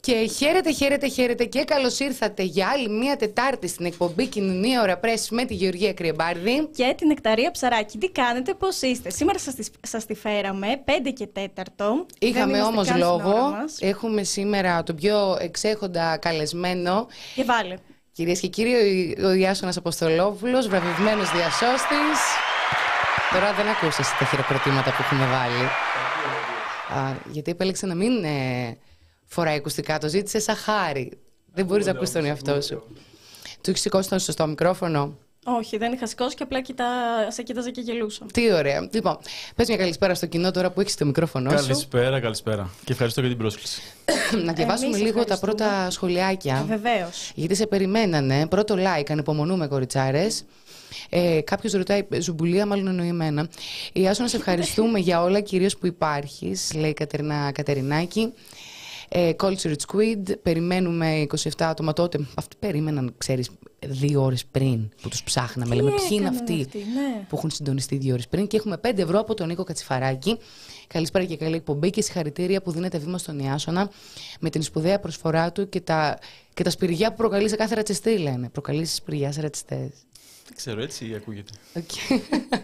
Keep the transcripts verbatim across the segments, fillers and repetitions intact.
Και χαίρετε, χαίρετε, χαίρετε και καλώς ήρθατε για άλλη μία Τετάρτη στην εκπομπή Κοινωνία Ώρα Πρέσβης με τη Γεωργία Κρυεμπάρδη και την Νεκταρία Ψαράκη. Τι κάνετε, πώς είστε? Σήμερα σας, σας τη φέραμε πέντε και τέταρτο. Είχαμε όμως λόγο. Έχουμε σήμερα τον πιο εξέχοντα καλεσμένο. Και βάλε. Κυρίες και κύριοι, ο Ιάσονας Αποστολόπουλος, βραβευμένος διασώστης. Τώρα δεν ακούσες τα χειροκροτήματα που έχουμε βάλει. Α, γιατί επέλεξε να μην ε, φοράει ακουστικά, το ζήτησε σαν χάρη. Δεν μπορείς να ακούσει τον εαυτό σου. Του έχεις σηκώσει τον σωστό μικρόφωνο? Όχι, δεν είχα σηκώσει και απλά κοιτά... σε κοίταζα και γελούσα. Τι ωραία. Λοιπόν, πες μια καλησπέρα στο κοινό τώρα που έχεις το μικρόφωνο σου. Καλησπέρα, καλησπέρα. Και ευχαριστώ για την πρόσκληση. Να διαβάσουμε Εμείς λίγο τα πρώτα σχολιάκια. Βεβαίως. Γιατί σε περιμένανε. Πρώτο like, ανυπομονούμε κοριτσάρες. Ε, Κάποιος ρωτάει, Ζουμπουλία, μάλλον εννοεί εμένα. Ιάσονα, σε ευχαριστούμε για όλα, κυρίως που υπάρχεις, λέει η Κατερίνα Κατερινάκη. Ε, Cultured Squid, περιμένουμε είκοσι επτά άτομα τότε. Αυτοί περίμεναν, ξέρεις, δύο ώρες πριν που τους ψάχναμε. Τι Λέμε ποιοι είναι αυτοί, αυτοί ναι. που έχουν συντονιστεί δύο ώρες πριν. Και έχουμε πέντε ευρώ από τον Νίκο Κατσιφαράκη. Καλησπέρα και καλή εκπομπή και συγχαρητήρια που δίνετε βήμα στον Ιάσονα με την σπουδαία προσφορά του και τα, και τα σπηριά που προκαλεί σε κάθε ρατσιστή, λένε. Προκαλεί σπηριά σε ρατσιστές. Δεν ξέρω, έτσι ακούγεται. Okay.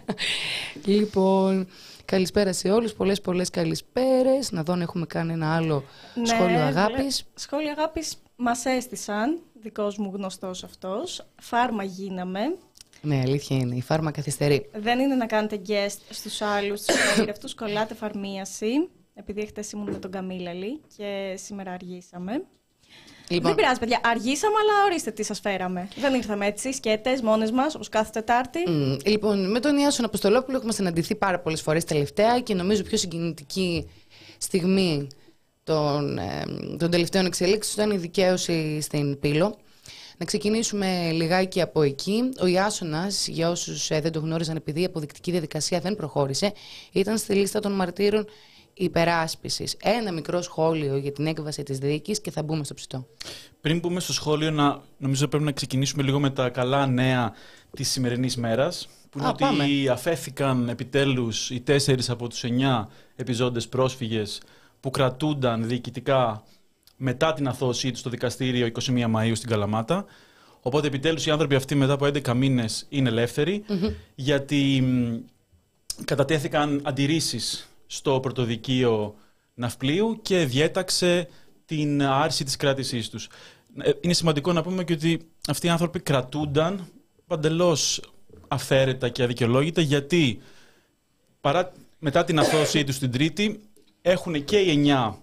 Λοιπόν, καλησπέρα σε όλους. Πολλές πολλές καλησπέρες. Να δω αν έχουμε κάνει ένα άλλο ναι, σχόλιο αγάπης. Σχόλιο αγάπης μας έστησαν. Δικός μου γνωστός αυτός. Φάρμα γίναμε. Ναι, αλήθεια είναι. Η φάρμα καθυστερεί. Δεν είναι να κάνετε guest στους άλλους, στους αυτούς κολλάτε φαρμίαση. Επειδή χτες ήμουν με τον Καμίλαλη και σήμερα αργήσαμε. Λοιπόν. Δεν πειράζει, παιδιά. Αργήσαμε, αλλά ορίστε τι σας φέραμε. Δεν ήρθαμε έτσι, σκέτες, μόνες μας, όπως κάθε Τετάρτη. Mm, λοιπόν, με τον Ιάσονα Αποστολόπουλο έχουμε συναντηθεί πάρα πολλές φορές τελευταία και νομίζω πιο συγκινητική στιγμή των, ε, των τελευταίων εξελίξεων ήταν η δικαίωση στην Πύλο. Να ξεκινήσουμε λιγάκι από εκεί. Ο Ιάσονας, για όσους ε, δεν το γνώριζαν, επειδή η αποδεικτική διαδικασία δεν προχώρησε, ήταν στη λίστα των μαρτύρων υπεράσπισης. Ένα μικρό σχόλιο για την έκβαση της δίκης και θα μπούμε στο ψητό. Πριν μπούμε στο σχόλιο, να, νομίζω πρέπει να ξεκινήσουμε λίγο με τα καλά νέα της σημερινής μέρας. Που είναι Α, ότι πάμε. αφέθηκαν επιτέλους οι τέσσερις από τους εννιά επιζώντες πρόσφυγες που κρατούνταν διοικητικά μετά την αθώωσή τους στο δικαστήριο εικοστή πρώτη Μαΐου στην Καλαμάτα. Οπότε επιτέλους οι άνθρωποι αυτοί μετά από έντεκα μήνες είναι ελεύθεροι, mm-hmm. γιατί μ, κατατέθηκαν αντιρρήσεις στο πρωτοδικείο Ναυπλίου και διέταξε την άρση της κράτησής τους. Είναι σημαντικό να πούμε και ότι αυτοί οι άνθρωποι κρατούνταν παντελώς αφαίρετα και αδικαιολόγητα, γιατί παρά, μετά την αθώωσή τους την Τρίτη έχουν και οι εννιά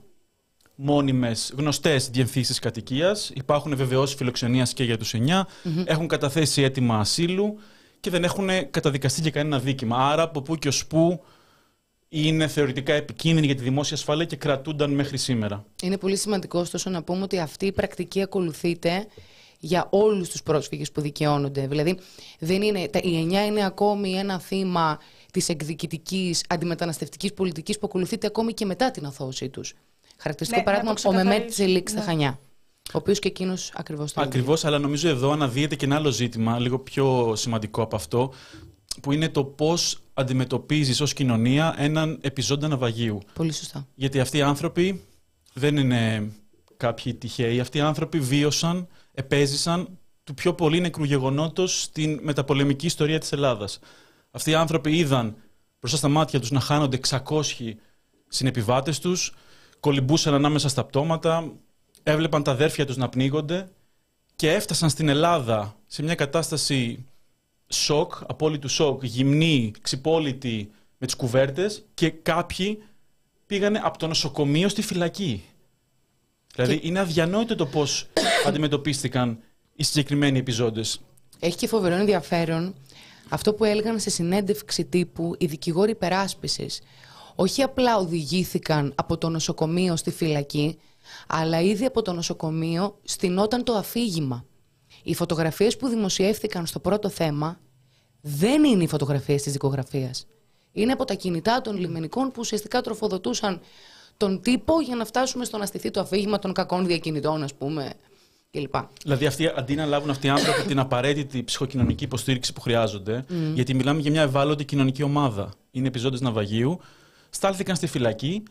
μόνιμες γνωστές διευθύνσεις κατοικίας, υπάρχουν βεβαιώσεις φιλοξενίας και για τους εννιά, mm-hmm. έχουν καταθέσει αίτημα ασύλου και δεν έχουν καταδικαστεί για κανένα δίκημα. Άρα από πού και ως πού είναι θεωρητικά επικίνδυνοι για τη δημόσια ασφάλεια και κρατούνταν μέχρι σήμερα. Είναι πολύ σημαντικό ωστόσο να πούμε ότι αυτή η πρακτική ακολουθείται για όλους τους πρόσφυγες που δικαιώνονται. Δηλαδή, δεν είναι, τα, οι εννιά είναι ακόμη ένα θύμα της εκδικητικής αντιμεταναστευτικής πολιτικής που ακολουθείται ακόμη και μετά την αθώωσή τους. Χαρακτηριστικό ναι, παράδειγμα, ο Μεμέτ Τσελίκ στα Χανιά. Ο οποίος και εκείνος ακριβώς το Ακριβώς, αλλά νομίζω εδώ αναδύεται και ένα άλλο ζήτημα, λίγο πιο σημαντικό από αυτό, που είναι το πώς αντιμετωπίζεις ως κοινωνία έναν επιζώντα ναυαγίου. Πολύ σωστά. Γιατί αυτοί οι άνθρωποι δεν είναι κάποιοι τυχαίοι. Αυτοί οι άνθρωποι βίωσαν, επέζησαν του πιο πολύ νεκρού γεγονότος στην μεταπολεμική ιστορία της Ελλάδας. Αυτοί οι άνθρωποι είδαν μπροστά στα μάτια τους να χάνονται εξακόσιοι συνεπιβάτες τους, κολυμπούσαν ανάμεσα στα πτώματα, έβλεπαν τα αδέρφια τους να πνίγονται και έφτασαν στην Ελλάδα σε μια κατάσταση σοκ, απόλυτου σοκ, γυμνοί, ξυπόλυτοι με τις κουβέρτες και κάποιοι πήγανε από το νοσοκομείο στη φυλακή. Δηλαδή και... είναι αδιανόητο το πώς αντιμετωπίστηκαν οι συγκεκριμένοι επιζώντες. Έχει και φοβερό ενδιαφέρον αυτό που έλεγαν σε συνέντευξη τύπου οι δικηγόροι υπεράσπισης. Όχι απλά οδηγήθηκαν από το νοσοκομείο στη φυλακή, αλλά ήδη από το νοσοκομείο στηνόταν το αφήγημα. Οι φωτογραφίες που δημοσιεύθηκαν στο πρώτο θέμα δεν είναι οι φωτογραφίες της δικογραφίας. Είναι από τα κινητά των λιμενικών που ουσιαστικά τροφοδοτούσαν τον τύπο για να φτάσουμε στο να στηθεί το αφήγημα των κακών διακινητών, ας πούμε, κλπ. Δηλαδή, αυτοί, αντί να λάβουν αυτοί οι άνθρωποι την απαραίτητη ψυχοκοινωνική υποστήριξη που χρειάζονται, mm. γιατί μιλάμε για μια ευάλωτη κοινωνική ομάδα, είναι επιζώντες ναυαγίου, στάλθηκαν στη φυλακή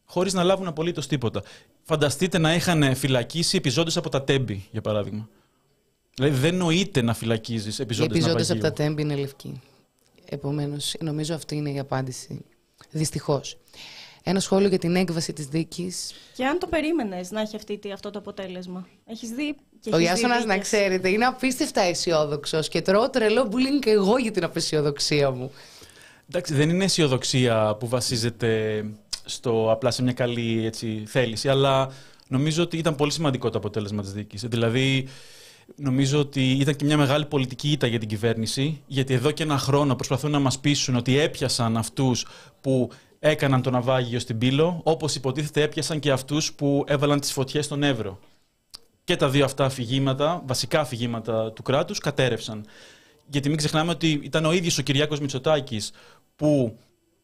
χωρίς να λάβουν απολύτως τίποτα. Φανταστείτε να είχαν φυλακίσει επιζώντες από τα Τέμπη, για παράδειγμα. Δηλαδή δεν νοείται να φυλακίζεις επιζώντες ναυαγίου. Οι επιζώντες από τα Τέμπη είναι λευκοί. Επομένως, νομίζω αυτή είναι η απάντηση. Δυστυχώς. Ένα σχόλιο για την έκβαση της δίκης. Και αν το περίμενες να έχει αυτή, αυτό το αποτέλεσμα. Έχεις δει και ο Ιάσονας, να ξέρετε, είναι απίστευτα αισιόδοξος και τρώω τρελό μπουλίνγκ και εγώ για την απεσιοδοξία μου. Εντάξει, δεν είναι αισιοδοξία που βασίζεται στο απλά σε μια καλή έτσι, θέληση, αλλά νομίζω ότι ήταν πολύ σημαντικό το αποτέλεσμα της δίκης. Δηλαδή, νομίζω ότι ήταν και μια μεγάλη πολιτική ήττα για την κυβέρνηση, γιατί εδώ και ένα χρόνο προσπαθούν να μας πείσουν ότι έπιασαν αυτούς που έκαναν το ναυάγιο στην Πύλο, όπως υποτίθεται έπιασαν και αυτούς που έβαλαν τις φωτιές στον Εύρο. Και τα δύο αυτά αφηγήματα, βασικά αφηγήματα του κράτους, κατέρευσαν. Γιατί μην ξεχνάμε ότι ήταν ο ίδιος ο Κυριάκος Μητσοτάκης που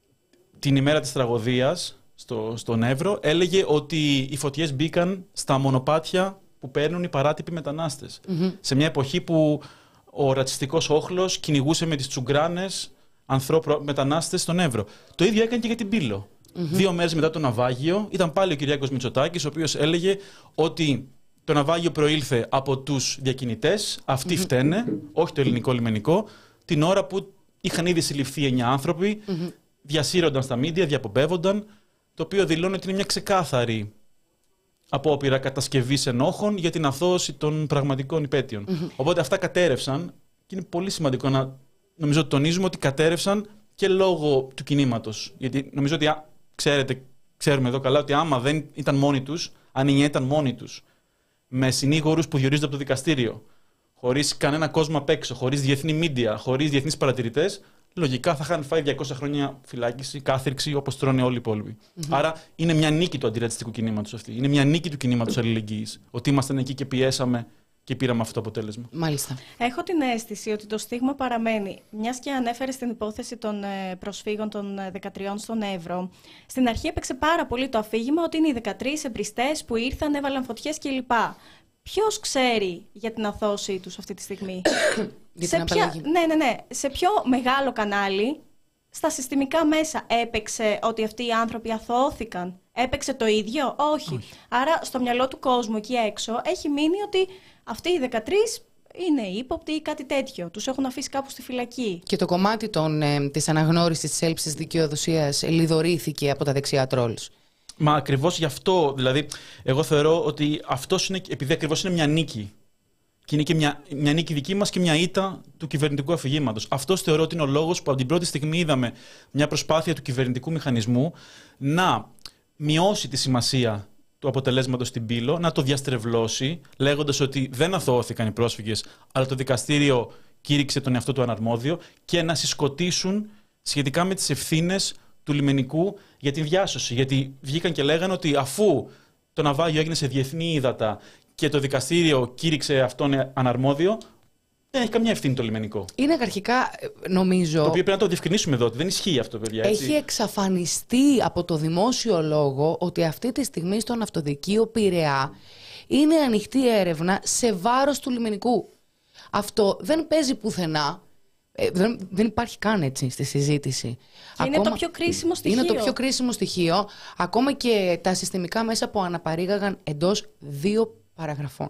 την ημέρα της τραγωδίας στο, στον Εύρο έλεγε ότι οι φωτιές μπήκαν στα μονοπάτια που παίρνουν οι παράτυποι μετανάστες. Mm-hmm. Σε μια εποχή που ο ρατσιστικός όχλος κυνηγούσε με τις τσουγκράνες ανθρώπου μετανάστες στον Εύρο. Το ίδιο έκανε και για την Πύλο. Mm-hmm. Δύο μέρες μετά το ναυάγιο ήταν πάλι ο Κυριάκος Μητσοτάκης, ο οποίος έλεγε ότι το ναυάγιο προήλθε από τους διακινητές, αυτοί mm-hmm. φταίνε, όχι το ελληνικό λιμενικό, την ώρα που είχαν ήδη συλληφθεί εννιά άνθρωποι, mm-hmm. διασύρονταν στα μίντια, διαπομπεύονταν, το οποίο δηλώνει ότι είναι μια ξεκάθαρη απόπειρα κατασκευής ενόχων για την αθώωση των πραγματικών υπαίτιων. Mm-hmm. Οπότε αυτά κατέρευσαν και είναι πολύ σημαντικό να νομίζω ότι τονίζουμε ότι κατέρευσαν και λόγω του κινήματος. Γιατί νομίζω ότι ξέρετε, ξέρουμε εδώ καλά ότι άμα δεν ήταν μόνοι τους, αν οι ήταν μόνοι τους, με συνήγορους που διορίζονται από το δικαστήριο, χωρίς κανένα κόσμο απ' έξω, χωρίς διεθνή μίντια, χωρίς διεθνείς παρατηρητές, λογικά θα είχαν φάει διακόσια χρόνια φυλάκιση, κάθριξη, όπως τρώνε όλοι οι υπόλοιποι. Mm-hmm. Άρα είναι μια νίκη του αντιρατσιστικού κινήματος αυτή. Είναι μια νίκη του κινήματος αλληλεγγύης. Ότι ήμασταν εκεί και πιέσαμε και πήραμε αυτό το αποτέλεσμα. Μάλιστα. Έχω την αίσθηση ότι το στίγμα παραμένει. Μιας και ανέφερε στην υπόθεση των προσφύγων των δεκατριών στον Εύρο, στην αρχή έπαιξε πάρα πολύ το αφήγημα ότι είναι οι δεκατρείς εμπριστές που ήρθαν, έβαλαν φωτιές κλπ. Ποιος ξέρει για την αθώωσή τους αυτή τη στιγμή? σε ποια... ναι, ναι, ναι. Σε ποιο μεγάλο κανάλι, στα συστημικά μέσα, έπαιξε ότι αυτοί οι άνθρωποι αθώθηκαν? Έπαιξε το ίδιο? Όχι. Όχι. Άρα στο μυαλό του κόσμου εκεί έξω έχει μείνει ότι αυτοί οι δεκατρείς είναι ύποπτοι ή κάτι τέτοιο. Τους έχουν αφήσει κάπου στη φυλακή. Και το κομμάτι των, ε, της αναγνώρισης της έλλειψης δικαιοδοσίας λιδωρήθηκε από τα δεξιά τρόλς. Μα ακριβώς γι' αυτό, δηλαδή, εγώ θεωρώ ότι αυτός είναι, επειδή ακριβώς είναι μια νίκη, και είναι και μια, μια νίκη δική μας και μια ήττα του κυβερνητικού αφηγήματος. Αυτός θεωρώ ότι είναι ο λόγος που από την πρώτη στιγμή είδαμε μια προσπάθεια του κυβερνητικού μηχανισμού να μειώσει τη σημασία του αποτελέσματος στην Πύλο, να το διαστρεβλώσει, λέγοντας ότι δεν αθωώθηκαν οι πρόσφυγες, αλλά το δικαστήριο κήρυξε τον εαυτό του αναρμόδιο, και να συσκοτήσουν σχετικά με τις ευθύνες του λιμενικού για την διάσωση. Γιατί βγήκαν και λέγανε ότι αφού το ναυάγιο έγινε σε διεθνή ύδατα και το δικαστήριο κήρυξε αυτόν αναρμόδιο, δεν έχει καμιά ευθύνη το λιμενικό. Είναι αρχικά, νομίζω. Το οποίο πρέπει να το διευκρινίσουμε εδώ, ότι δεν ισχύει αυτό, παιδιά. Έτσι. Έχει εξαφανιστεί από το δημόσιο λόγο ότι αυτή τη στιγμή στο ναυτοδικείο Πειραιά είναι ανοιχτή έρευνα σε βάρος του λιμενικού. Αυτό δεν παίζει πουθενά. Ε, δεν, δεν υπάρχει καν έτσι στη συζήτηση. Και είναι Ακόμα, το πιο κρίσιμο στοιχείο. Είναι το πιο κρίσιμο στοιχείο. Ακόμα και τα συστημικά μέσα που αναπαρήγαγαν εντός δύο παραγραφών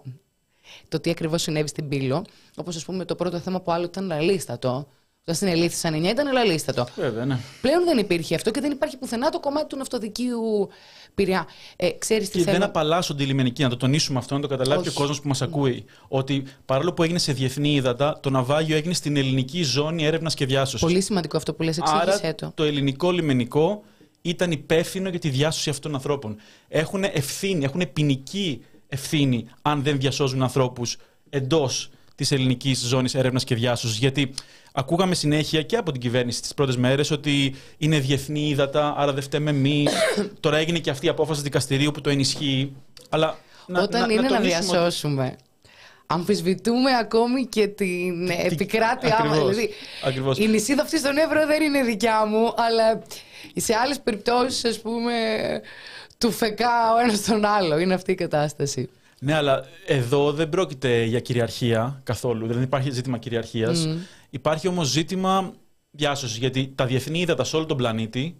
το τι ακριβώς συνέβη στην Πύλο. Όπως, ας πούμε, το πρώτο θέμα που άλλο ήταν λαλίστατο. Όταν συνελήφθησαν εννιά ήταν λαλίστατο. Βέβαια, ναι. Πλέον δεν υπήρχε αυτό και δεν υπάρχει πουθενά το κομμάτι του ναυτοδικείου Πειραιά. Ε, ξέρεις τι και θέλω... δεν απαλλάσσονται οι λιμενικοί, να το τονίσουμε αυτό, να το καταλάβει και ο κόσμος που μας ακούει. Ότι παρόλο που έγινε σε διεθνή ύδατα, το ναυάγιο έγινε στην ελληνική ζώνη έρευνας και διάσωσης. Πολύ σημαντικό αυτό που λες, εξήγησέ το. Άρα, το ελληνικό λιμενικό ήταν υπεύθυνο για τη διάσωση αυτών των ανθρώπων. Έχουν ευθύνη, έχουν ποινική ευθύνη αν δεν διασώζουν ανθρώπους εντός της ελληνικής ζώνης έρευνας και διάσωσης. Γιατί ακούγαμε συνέχεια και από την κυβέρνηση τις πρώτες μέρες ότι είναι διεθνή ύδατα, άρα δεν φταίμε εμείς. Τώρα έγινε και αυτή η απόφαση του δικαστηρίου που το ενισχύει. Αλλά όταν να, είναι να, να διασώσουμε, ότι... αμφισβητούμε ακόμη και την τι... επικράτειά μας. Δηλαδή, ακριβώς. Η νησίδα αυτή στον Εύρο δεν είναι δικιά μου, αλλά σε άλλες περιπτώσεις, ας πούμε, του φεκά ο ένας τον άλλο. Είναι αυτή η κατάσταση. Ναι, αλλά εδώ δεν πρόκειται για κυριαρχία καθόλου. Δεν υπάρχει ζήτημα κυριαρχίας. Mm. Υπάρχει όμως ζήτημα διάσωσης. Γιατί τα διεθνή ύδατα σε όλο τον πλανήτη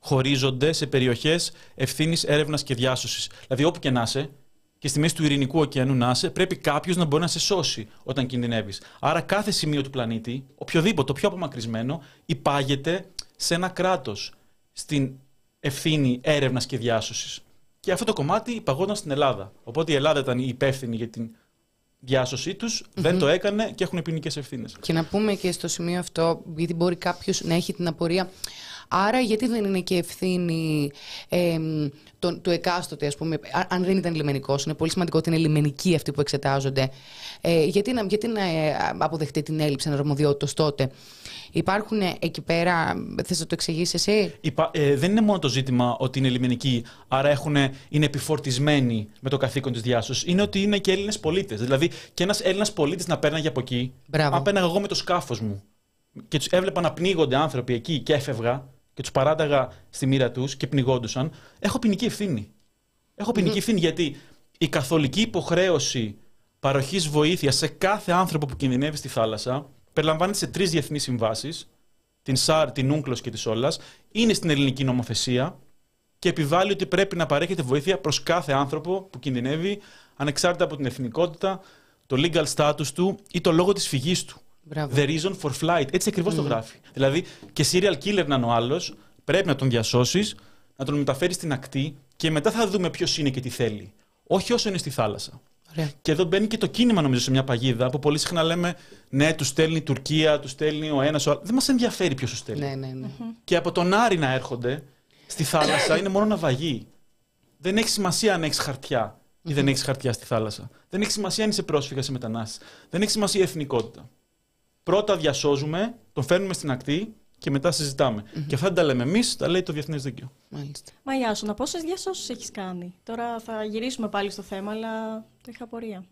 χωρίζονται σε περιοχές ευθύνης, έρευνας και διάσωσης. Δηλαδή, όπου και να είσαι, και στη μέση του Ειρηνικού ωκεανού να είσαι, πρέπει κάποιος να μπορεί να σε σώσει όταν κινδυνεύεις. Άρα, κάθε σημείο του πλανήτη, οποιοδήποτε, το πιο απομακρυσμένο, υπάγεται σε ένα κράτος στην ευθύνη έρευνας και διάσωσης. Και αυτό το κομμάτι υπαγόταν στην Ελλάδα. Οπότε η Ελλάδα ήταν η υπεύθυνη για την διάσωσή τους, mm-hmm. δεν το έκανε και έχουν ποινικές ευθύνες. Και να πούμε και στο σημείο αυτό, γιατί μπορεί κάποιος να έχει την απορία. Άρα, γιατί δεν είναι και ευθύνη ε, το, του εκάστοτε, ας πούμε, αν δεν ήταν λιμενικός, είναι πολύ σημαντικό ότι είναι λιμενικοί αυτοί που εξετάζονται. Ε, γιατί να, γιατί να ε, αποδεχτεί την έλλειψη αναρμοδιότητας τότε? Υπάρχουν εκεί πέρα, θες να το εξηγήσεις εσύ? Υπά, ε, δεν είναι μόνο το ζήτημα ότι είναι λιμενικοί, άρα έχουν, είναι επιφορτισμένοι με το καθήκον της διάσωσης. Είναι ότι είναι και Έλληνες πολίτες. Δηλαδή, και ένας Έλληνας πολίτης να πέρναγε από εκεί, Μπράβο. αν πέρναγα εγώ με το σκάφος μου και τους έβλεπα να πνίγονται άνθρωποι εκεί και έφευγα και τους παράταγα στη μοίρα τους και πνιγόντουσαν, έχω ποινική ευθύνη. Έχω ποινική mm-hmm. ευθύνη γιατί η καθολική υποχρέωση παροχής βοήθειας σε κάθε άνθρωπο που κινδυνεύει στη θάλασσα περιλαμβάνεται σε τρεις διεθνείς συμβάσεις, την ΣΑΡ, την UNCLOS και τη SOLAS, είναι στην ελληνική νομοθεσία και επιβάλλει ότι πρέπει να παρέχεται βοήθεια προς κάθε άνθρωπο που κινδυνεύει, ανεξάρτητα από την εθνικότητα, το legal status του ή το λόγο της φυγής του. Μπράβο. The reason for flight. Έτσι ακριβώς mm. το γράφει. Δηλαδή και serial killer να είναι ο άλλος, πρέπει να τον διασώσεις, να τον μεταφέρεις στην ακτή και μετά θα δούμε ποιος είναι και τι θέλει. Όχι όσο είναι στη θάλασσα. Ωραία. Και εδώ μπαίνει και το κίνημα, νομίζω, σε μια παγίδα που πολύ συχνά λέμε ναι, του στέλνει η Τουρκία, του στέλνει ο ένας, ο άλλος. Δεν μας ενδιαφέρει ποιος του στέλνει. Ναι, ναι, ναι. Και από τον Άρη να έρχονται στη θάλασσα είναι μόνο ναυαγοί. Δεν έχει σημασία αν έχει χαρτιά ή δεν έχει χαρτιά στη θάλασσα. Δεν έχει σημασία αν είσαι πρόσφυγας ή μετανάστης. Δεν έχει σημασία η εθνικότητα. Πρώτα διασώζουμε, τον φέρνουμε στην ακτή και μετά συζητάμε. Mm-hmm. Και αυτά δεν τα λέμε εμείς, τα λέει το Διεθνές Δίκαιο. Μάλιστα. Μα Ιάσονα, πόσες διασώσεις έχεις κάνει? Τώρα θα γυρίσουμε πάλι στο θέμα, αλλά το είχα απορία.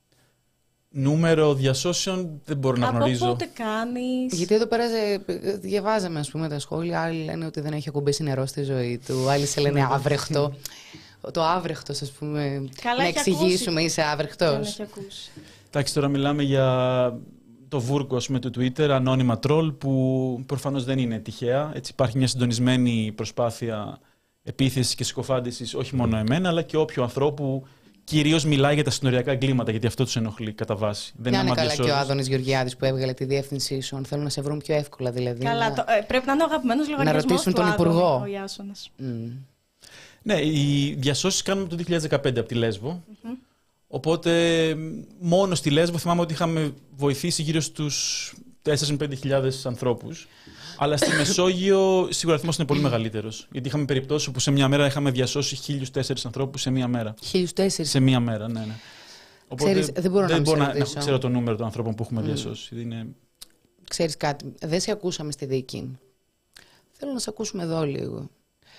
Νούμερο διασώσεων δεν μπορώ να Από γνωρίζω. Από πότε κάνεις? Γιατί εδώ πέρα διαβάζαμε, ας πούμε, τα σχόλια. Άλλοι λένε ότι δεν έχει ακουμπήσει νερό στη ζωή του. Άλλοι σε λένε άβρεχτο. Το άβρεχτος, ας πούμε. Καλά, να εξηγήσουμε, ακούσει. Είσαι άβρεχτος. Δεν έχει ακούσει. Εντάξει, τώρα μιλάμε για το βούρκο με το Twitter, ανώνυμα τρόλ, που προφανώς δεν είναι τυχαία. Έτσι, υπάρχει μια συντονισμένη προσπάθεια επίθεσης και συκοφάντησης, όχι μόνο εμένα, αλλά και όποιου ανθρώπου κυρίως μιλάει για τα συνοριακά εγκλήματα, γιατί αυτό τους ενοχλεί κατά βάση. Δεν είναι καλά και ο Άδωνης Γεωργιάδης που έβγαλε τη διεύθυνσή σου, αν θέλουν να σε βρουν πιο εύκολα δηλαδή. Καλά, να... το, ε, πρέπει να είναι ο αγαπημένος λογαριασμός να ρωτήσουν του τον Υπουργό. Ο Ιάσονας. Mm. Ναι, οι διασώσεις κάνουμε το δύο χιλιάδες δεκαπέντε από τη Λέσβο. Mm-hmm. Οπότε μόνο στη Λέσβο θυμάμαι ότι είχαμε βοηθήσει γύρω στους τέσσερις με πέντε χιλιάδες ανθρώπους. Αλλά στη Μεσόγειο σίγουρα ο αριθμός είναι πολύ μεγαλύτερος. Γιατί είχαμε περιπτώσεις όπου σε μια μέρα είχαμε διασώσει χίλιους τέσσερις ανθρώπους σε μια μέρα. Χίλιους τέσσερις. Σε μια μέρα, ναι, ναι. Οπότε ξέρεις, δεν μπορώ δεν να, μπορώ να, να ξέρω το νούμερο των ανθρώπων που έχουμε mm. διασώσει. Είναι... Ξέρεις κάτι, δεν σε ακούσαμε στη δίκη. Θέλω να σε ακούσουμε εδώ λίγο.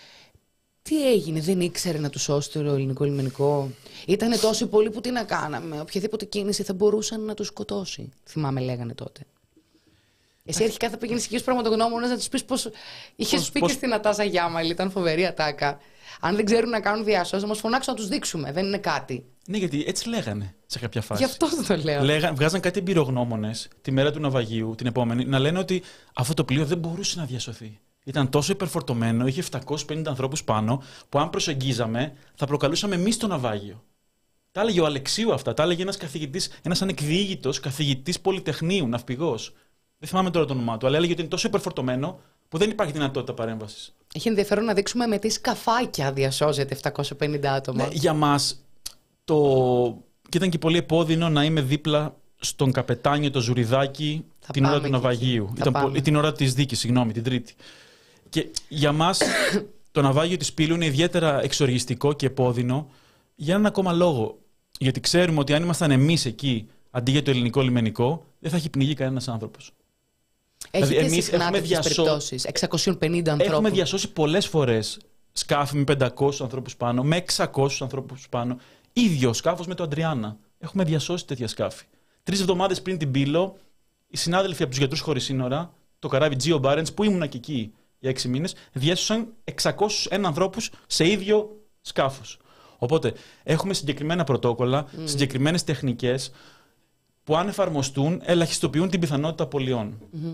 Τι έγινε, δεν ήξερε να του σώσει το ελληνικό λιμενικό? Ήτανε τόσοι πολλοί που τι να κάναμε? Οποιαδήποτε κίνηση θα μπορούσαν να του σκοτώσει. Θυμάμαι, λέγανε τότε. Εσύ αρχικά θα πήγαινε εκεί ω πραγματογνώμονας να του πει πως είχε πει και στην Νατάσα Γιάμαλη, ήταν φοβερή ατάκα. Αν δεν ξέρουν να κάνουν διασώσεις, να μας φωνάξουν να τους δείξουμε. Δεν είναι κάτι. Ναι, γιατί έτσι λέγανε σε κάποια φάση. Γι' αυτό το λέω. Λέγαν, βγάζαν κάτι εμπειρογνώμονες τη μέρα του ναυαγίου, την επόμενη, να λένε ότι αυτό το πλοίο δεν μπορούσε να διασωθεί. Ήταν τόσο υπερφορτωμένο, είχε επτακόσιους πενήντα ανθρώπους πάνω, που αν προσεγγίζαμε θα προκαλούσαμε εμείς το ναυάγιο. Τα έλεγε ο Αλεξίου αυτά, τα έλεγε ένας καθηγητής, ένας ανεκδιήγητος καθηγητής Πολυτεχνείου, ναυπηγός. Δεν θυμάμαι τώρα το όνομά του, αλλά έλεγε ότι είναι τόσο υπερφορτωμένο που δεν υπάρχει δυνατότητα παρέμβασης. Έχει ενδιαφέρον να δείξουμε με τι σκαφάκια διασώζεται επτακόσια πενήντα άτομα. Ναι, για μας το. Και ήταν και πολύ επώδυνο να είμαι δίπλα στον καπετάνιο το Ζουριδάκι θα την ώρα του ναυαγίου. Ήταν πο... την ώρα της δίκης, συγγνώμη, την Τρίτη. Και για μας το ναυάγιο της Πύλου είναι ιδιαίτερα εξοργιστικό και επώδυνο για έναν ακόμα λόγο. Γιατί ξέρουμε ότι αν ήμασταν εμείς εκεί αντί για το ελληνικό λιμενικό, δεν θα έχει πνιγεί κανένας άνθρωπος. Έχετε δηλαδή, εμείς έχουμε διασώσει εξακόσιους πενήντα ανθρώπους. Έχουμε διασώσει πολλές φορές σκάφη με πεντακόσιους ανθρώπους πάνω, με εξακόσιους ανθρώπους πάνω. Ίδιο σκάφος με το Αντριάννα. Έχουμε διασώσει τέτοια σκάφη. Τρεις εβδομάδες πριν την Πύλο, οι συνάδελφοι από τους Γιατρούς Χωρίς Σύνορα, το καράβι Geo Barents, που ήμουν και εκεί για έξι μήνες, διάσωσαν εξακόσιους ένα ανθρώπους σε ίδιο σκάφος. Οπότε έχουμε συγκεκριμένα πρωτόκολλα, mm. συγκεκριμένες τεχνικές που αν εφαρμοστούν ελαχιστοποιούν την πιθανότητα απολειών. Mm-hmm.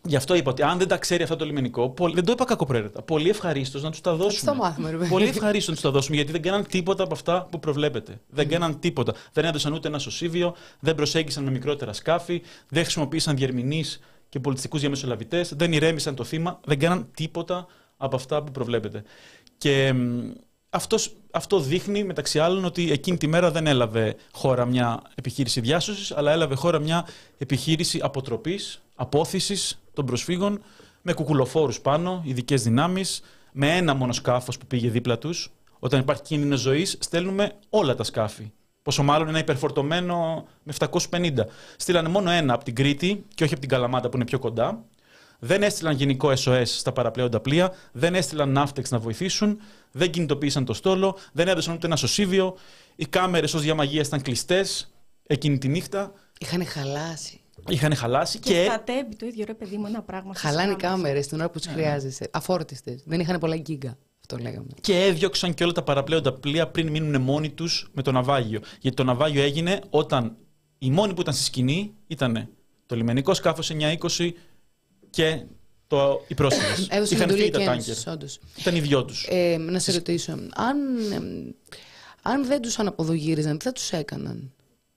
Γι' αυτό είπα ότι αν δεν τα ξέρει αυτό το λιμενικό, δεν το είπα κακοπροαίρετα. Πολύ ευχαρίστως να τους τα δώσουμε. Το μάθουμε, πολύ ευχαρίστως να τους τα δώσουμε, γιατί δεν κάναν τίποτα από αυτά που προβλέπετε. Δεν κάναν τίποτα. Δεν έδωσαν ούτε ένα σωσίβιο, δεν προσέγγισαν με μικρότερα σκάφη, δεν χρησιμοποίησαν διερμηνείς και πολιτιστικούς διαμεσολαβητές, δεν ηρέμησαν το θύμα, δεν κάναν τίποτα από αυτά που προβλέπετε. Και αυτός, αυτό δείχνει μεταξύ άλλων ότι εκείνη τη μέρα δεν έλαβε χώρα μια επιχείρηση διάσωσης, αλλά έλαβε χώρα μια επιχείρηση αποτροπής, απόθυσης των προσφύγων, με κουκουλοφόρους πάνω, ειδικές δυνάμεις, με ένα μόνο σκάφος που πήγε δίπλα τους. Όταν υπάρχει κίνδυνος ζωής, στέλνουμε όλα τα σκάφη. Πόσο μάλλον ένα υπερφορτωμένο με επτακόσιους πενήντα. Στείλανε μόνο ένα από την Κρήτη και όχι από την Καλαμάτα που είναι πιο κοντά. Δεν έστειλαν γενικό ες ο ες στα παραπλέοντα πλοία, δεν έστειλαν ναύτεξ να βοηθήσουν, δεν κινητοποίησαν το στόλο, δεν έδωσαν ούτε ένα σωσίβιο. Οι κάμερες ως διαμαγείας ήταν κλειστές εκείνη τη νύχτα. Είχαν χαλάσει. Είχαν χαλάσει και. Και στα τέμπη το ίδιο, ρε παιδί μου, ένα πράγμα. Χαλάνε οι κάμερες την ώρα που τις yeah. χρειάζεσαι. Αφόρτιστες. Δεν είχαν πολλά γκίγκα. Αυτό λέγαμε. Και έδιωξαν και όλα τα παραπλέοντα πλοία πριν μείνουν μόνοι τους με το ναυάγιο. Γιατί το ναυάγιο έγινε όταν οι μόνοι που ήταν στη σκηνή ήταν το λιμενικό σκάφος εννιά είκοσι και το, οι πρόσφυγες. Είχαν φύγει τα τάνκερ. Ήταν οι δυο τους. Ε, να σε ρωτήσω, αν, ε, αν δεν τους αναποδογύριζαν, τι θα τους έκαναν?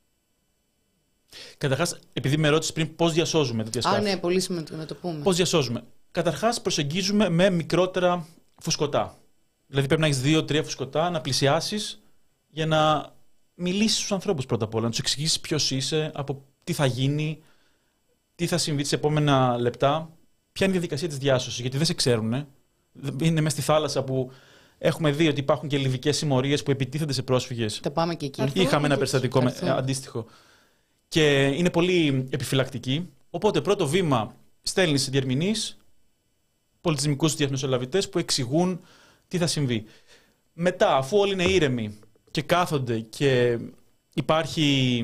Καταρχάς, επειδή με ρώτησες πριν πώς διασώζουμε τέτοια σκάφη. Α, ναι, πολύ σημαντικό να το πούμε. Πώς διασώζουμε? Καταρχάς, προσεγγίζουμε με μικρότερα φουσκωτά. Δηλαδή, πρέπει να έχεις δύο-τρία φουσκωτά, να πλησιάσεις για να μιλήσεις στους ανθρώπους πρώτα απ' όλα, να τους εξηγήσεις ποιος είσαι, από τι θα γίνει, τι θα συμβεί τις επόμενα λεπτά, ποια είναι η διαδικασία της διάσωσης. Γιατί δεν σε ξέρουν. Ε. Είναι μέσα στη θάλασσα που έχουμε δει ότι υπάρχουν και λιβικές συμμορίες που επιτίθενται σε πρόσφυγες. Τα πάμε και εκεί. Είχαμε ένα περιστατικό με, ε, αντίστοιχο. Και είναι πολύ επιφυλακτική. Οπότε, πρώτο βήμα, στέλνεις διερμηνείς, πολιτισμικούς διαμεσολαβητές που εξηγούν τι θα συμβεί. Μετά, αφού όλοι είναι ήρεμοι και κάθονται και υπάρχει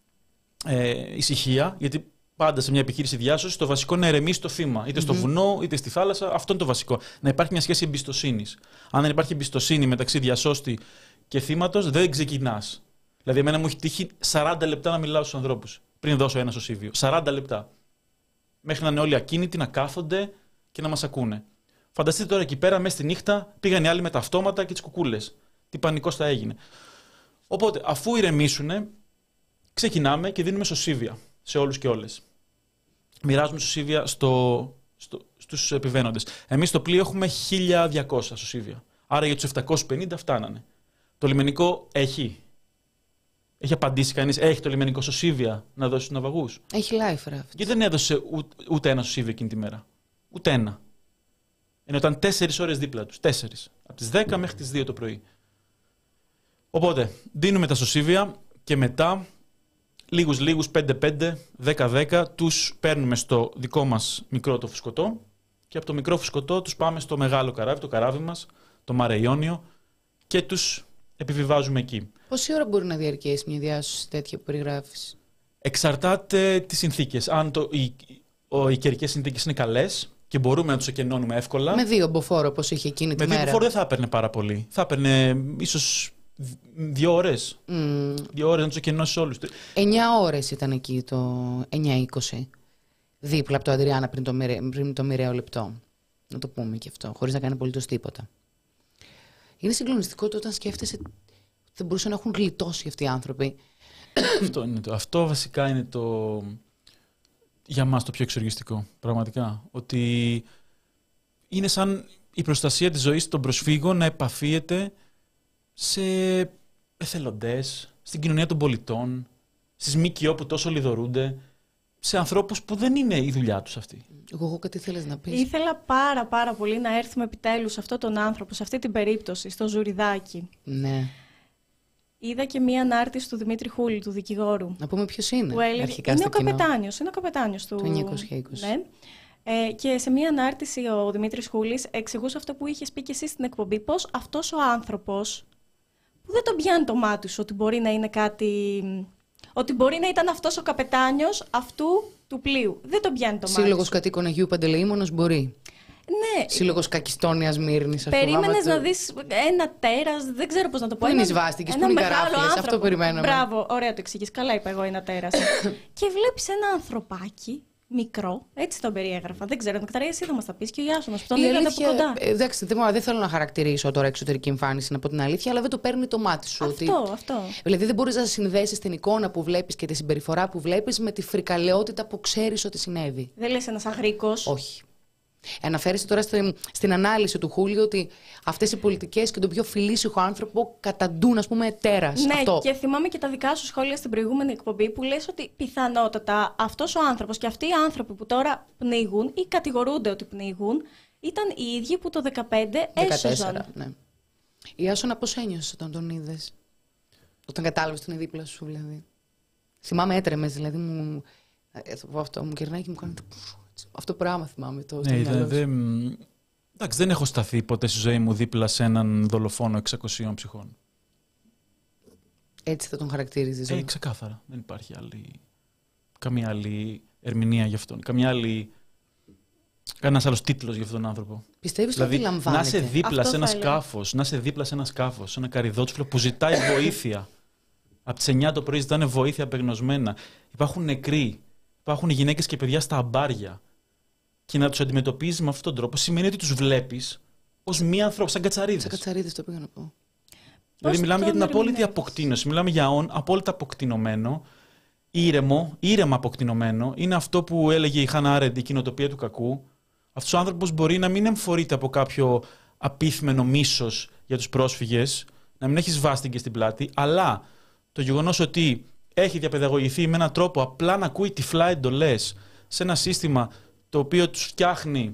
ε, ησυχία, γιατί πάντα σε μια επιχείρηση διάσωσης το βασικό είναι να ηρεμήσει το θύμα, είτε στο mm-hmm. βουνό είτε στη θάλασσα, αυτό είναι το βασικό. Να υπάρχει μια σχέση εμπιστοσύνης. Αν δεν υπάρχει εμπιστοσύνη μεταξύ διασώστη και θύματος, δεν ξεκινάς. Δηλαδή, εμένα μου έχει τύχει σαράντα λεπτά να μιλάω στους ανθρώπους πριν δώσω ένα σωσίβιο. σαράντα λεπτά. Μέχρι να είναι όλοι ακίνητοι, να κάθονται και να μας ακούνε. Φανταστείτε τώρα εκεί πέρα, μέσα στη νύχτα, πήγαν οι άλλοι με τα αυτόματα και τις κουκούλες. Τι πανικός θα έγινε. Οπότε, αφού ηρεμήσουνε, ξεκινάμε και δίνουμε σωσίβια σε όλους και όλες. Μοιράζουμε σωσίβια στο, στο, στους επιβαίνοντες. Εμείς στο πλοίο έχουμε χίλια διακόσια σωσίβια. Άρα για τους επτακόσιους πενήντα φτάνανε. Το λιμενικό έχει. Έχει απαντήσει κανείς, έχει το λιμενικό σωσίβια να δώσει στους ναυαγούς? Έχει life raft. Γιατί δεν έδωσε ούτε, ούτε ένα σωσίβιο εκείνη τη μέρα. Ούτε ένα. Ενώ ήταν τέσσερις ώρες δίπλα τους. Τέσσερις. Από τις δέκα μέχρι τις δύο το πρωί. Οπότε, δίνουμε τα σωσίβια και μετά, λίγους λίγους, πέντε πέντε, δέκα δέκα, τους παίρνουμε στο δικό μας μικρό το φουσκωτό και από το μικρό φουσκωτό τους πάμε στο μεγάλο καράβι, το καράβι μας, το Mare Ionio, και τους επιβιβάζουμε εκεί. Πόση ώρα μπορεί να διαρκέσει μια διάσωση τέτοια που περιγράφεις? Εξαρτάται τις συνθήκες. Αν το, οι, οι καιρικές συνθήκες είναι καλές και μπορούμε να τους εκενώνουμε εύκολα. Με δύο μποφόρ, όπως είχε εκείνη τη με μέρα. Με δύο μποφόρ δεν θα έπαιρνε πάρα πολύ. Θα έπαιρνε ίσως δύο ώρες. Mm. Δύο ώρες να τους εκενώσεις όλους. Εννιά ώρες ήταν εκεί το εννιά είκοσι. Δίπλα από το Αντριάννα πριν το, πριν το μοιραίο λεπτό. Να το πούμε και αυτό, χωρίς να κάνει απολύτως τίποτα. Είναι συγκλονιστικό το όταν σκέφτεσαι ότι δεν μπορούσαν να έχουν γλιτώσει αυτοί οι άνθρωποι. Αυτό, είναι το, αυτό βασικά είναι το, για μας το πιο εξοργιστικό, πραγματικά. Ότι είναι σαν η προστασία της ζωής των προσφύγων να επαφίεται σε εθελοντές, στην κοινωνία των πολιτών, στις ΜΚΟ που τόσο λιδωρούνται, σε ανθρώπους που δεν είναι η δουλειά τους αυτή. Εγώ, εγώ κάτι θέλεις να πεις? Ήθελα πάρα πάρα πολύ να έρθουμε επιτέλους σε αυτόν τον άνθρωπο, σε αυτή την περίπτωση, στο Ζουριδάκι. Ναι. Είδα και μία ανάρτηση του Δημήτρη Χούλη, του δικηγόρου. Να πούμε ποιος είναι. Που έλεγε, είναι ο καπετάνιος, είναι ο καπετάνιος του, του εννιακόσια είκοσι. Ναι. Ε, και σε μία ανάρτηση ο Δημήτρης Χούλης εξηγούσε αυτό που είχες πει και εσύ στην εκπομπή, πως αυτός ο άνθρωπος που δεν τον πιάνει το μάτι σου ότι μπορεί να είναι κάτι... Ότι μπορεί να ήταν αυτός ο καπετάνιος αυτού του πλοίου. Δεν τον πιάνει το μάτι. Σύλλογος κατοίκων Αγίου Παντελεήμονος μπορεί. Ναι. Σύλλογος Κακιστόνιας Μύρνης. Περίμενες να δεις ένα τέρας, δεν ξέρω πώς να το πω. Πού είναι οι σβάστηκες, πού είναι οι καράφλες, αυτό περιμέναμε. Μπράβο, ωραία το εξηγείς. Καλά είπα εγώ, ένα τέρας. Και βλέπεις ένα ανθρωπάκι μικρό. Έτσι τον περιέγραφα. Δεν ξέρω, Νεκταρία, εσύ θα μας τα πεις και ο Ιάσονας που τον είδατε από κοντά. Εντάξει, δεν θέλω να χαρακτηρίσω τώρα εξωτερική εμφάνιση, να πω την αλήθεια, αλλά δεν το παίρνει το μάτι σου. Αυτό, ότι... αυτό. Δηλαδή δεν μπορείς να συνδέσεις την εικόνα που βλέπεις και τη συμπεριφορά που βλέπεις με τη φρικαλαιότητα που ξέρεις ότι συνέβη. Δεν λες ένας αγρίκος. Όχι. Αναφέρεσαι τώρα στην, στην ανάλυση του Χούλιου ότι αυτές οι πολιτικές και τον πιο φιλήσυχο άνθρωπο καταντούν, ας πούμε, τέρας. Ναι, αυτό. Και θυμάμαι και τα δικά σου σχόλια στην προηγούμενη εκπομπή που λες ότι πιθανότατα αυτός ο άνθρωπος και αυτοί οι άνθρωποι που τώρα πνίγουν ή κατηγορούνται ότι πνίγουν ήταν οι ίδιοι που το δεκαπέντε έσωζαν. Ναι. Ιάσονα, πώς ένιωσες όταν τον είδες, όταν κατάλαβες τον δίπλα σου, δηλαδή? Θυμάμαι έτρεμες, δηλαδή μου, αυτό μου κερνάει και μου κάνει. Αυτό πράγμα θυμάμαι το. Ναι, δε, δε, εντάξει, δεν έχω σταθεί ποτέ στη ζωή μου δίπλα σε έναν δολοφόνο εξακοσίων ψυχών. Έτσι θα τον χαρακτήριζες? Ε, ξεκάθαρα. Δεν υπάρχει άλλη, καμία άλλη ερμηνεία γι' αυτόν. Καμία άλλη, κανένας άλλος τίτλος για αυτόν τον άνθρωπο. Πιστεύεις δηλαδή, ότι λαμβάνεται? Να είσαι δίπλα αυτό σε ένα θα σκάφος, να είσαι δίπλα σε ένα σκάφος, σε ένα καρυδότσφυλο που ζητάει βοήθεια. Από τις εννιά το πρωί ζητάνε βοήθεια απεγνωσμένα. Υπάρχουν νεκροί. Υπάρχουν γυναίκες και παιδιά στα αμπάρια. Και να τους αντιμετωπίζεις με αυτόν τον τρόπο σημαίνει ότι τους βλέπεις ως μία ανθρώπους, σαν κατσαρίδες. Σαν κατσαρίδες, το πήγα να πω. Δηλαδή, μιλάμε για την απόλυτη αποκτήνωση. Μιλάμε για όν, απόλυτα αποκτηνωμένο, ήρεμο, ήρεμα αποκτηνωμένο. Είναι αυτό που έλεγε η Χάνα Άρεντ, η κοινοτοπία του κακού. Αυτός ο άνθρωπος μπορεί να μην εμφορείται από κάποιο απίθμενο μίσος για τους πρόσφυγες, να μην έχει σβάστηκε στην πλάτη, αλλά το γεγονός ότι έχει διαπαιδαγωγηθεί με έναν τρόπο απλά να ακούει τυφλά εντολές σε ένα σύστημα το οποίο τους φτιάχνει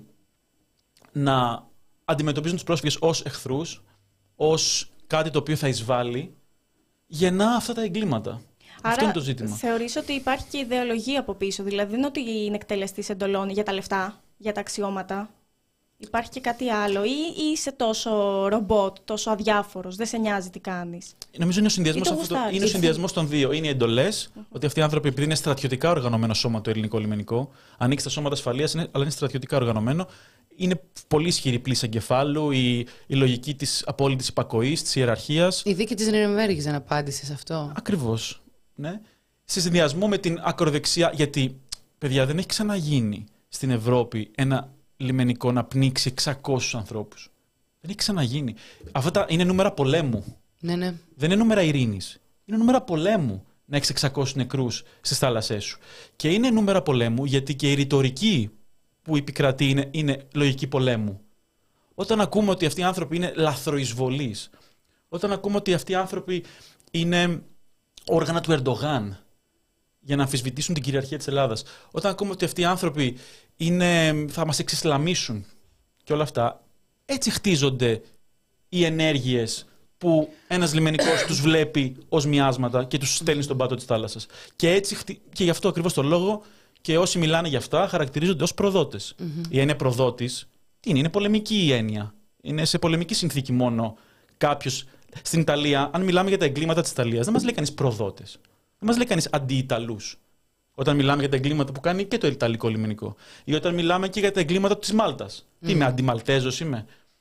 να αντιμετωπίζουν τους πρόσφυγες ως εχθρούς, ως κάτι το οποίο θα εισβάλλει, γεννά αυτά τα εγκλήματα. Άρα, αυτό είναι το ζήτημα. Θεωρείς ότι υπάρχει και ιδεολογία από πίσω, δηλαδή δεν είναι ότι είναι εκτελεστής εντολών για τα λεφτά, για τα αξιώματα. Υπάρχει και κάτι άλλο, ή, ή είσαι τόσο ρομπότ, τόσο αδιάφορος, δεν σε νοιάζει τι κάνεις? Νομίζω είναι ο συνδυασμός, αυτό, είναι ο συνδυασμός των δύο. Είναι οι εντολές, mm-hmm. ότι αυτοί οι άνθρωποι, επειδή είναι στρατιωτικά οργανωμένο σώμα το ελληνικό λιμενικό, ανοίξει τα σώματα ασφαλείας, αλλά είναι στρατιωτικά οργανωμένο, είναι πολύ ισχυρή πλήση εγκεφάλου, η, η λογική της απόλυτης υπακοής, της ιεραρχίας. Η δίκη της Νιρεμβέργης δεν απάντησε σε αυτό. Ακριβώς. Ναι. Σε συνδυασμό με την ακροδεξιά, γιατί, παιδιά, δεν έχει ξαναγίνει στην Ευρώπη ένα λιμενικό να πνίξει εξακόσιους ανθρώπους. Δεν έχει ξαναγίνει. Αυτά τα είναι νούμερα πολέμου. Ναι, ναι. Δεν είναι νούμερα ειρήνης. Είναι νούμερα πολέμου να έχεις εξακόσιους νεκρούς στις θάλασσές σου. Και είναι νούμερα πολέμου γιατί και η ρητορική που επικρατεί είναι, είναι λογική πολέμου. Όταν ακούμε ότι αυτοί οι άνθρωποι είναι λαθροεισβολείς, όταν ακούμε ότι αυτοί οι άνθρωποι είναι όργανα του Ερντογάν για να αμφισβητήσουν την κυριαρχία της Ελλάδας, όταν ακούμε ότι αυτοί οι άνθρωποι είναι, θα μας εξισλαμίσουν και όλα αυτά, έτσι χτίζονται οι ενέργειες που ένας λιμενικός τους βλέπει ως μοιάσματα και τους στέλνει στον πάτο της θάλασσας. Και, έτσι, και γι' αυτό ακριβώς το λόγο και όσοι μιλάνε για αυτά χαρακτηρίζονται ως προδότες. Mm-hmm. Η έννοια προδότης, τι είναι, είναι πολεμική η έννοια. Είναι σε πολεμική συνθήκη μόνο κάποιος. Στην Ιταλία, αν μιλάμε για τα εγκλήματα της Ιταλίας, δεν μας λέει κανείς προδότες. Δεν μας λέει κανείς αντι-Ιταλούς. Όταν μιλάμε για τα εγκλήματα που κάνει και το Ιταλικό λιμενικό. Ή όταν μιλάμε και για τα εγκλήματα της Μάλτας. Mm. Τι είμαι, αντι-Μαλτέζος είμαι.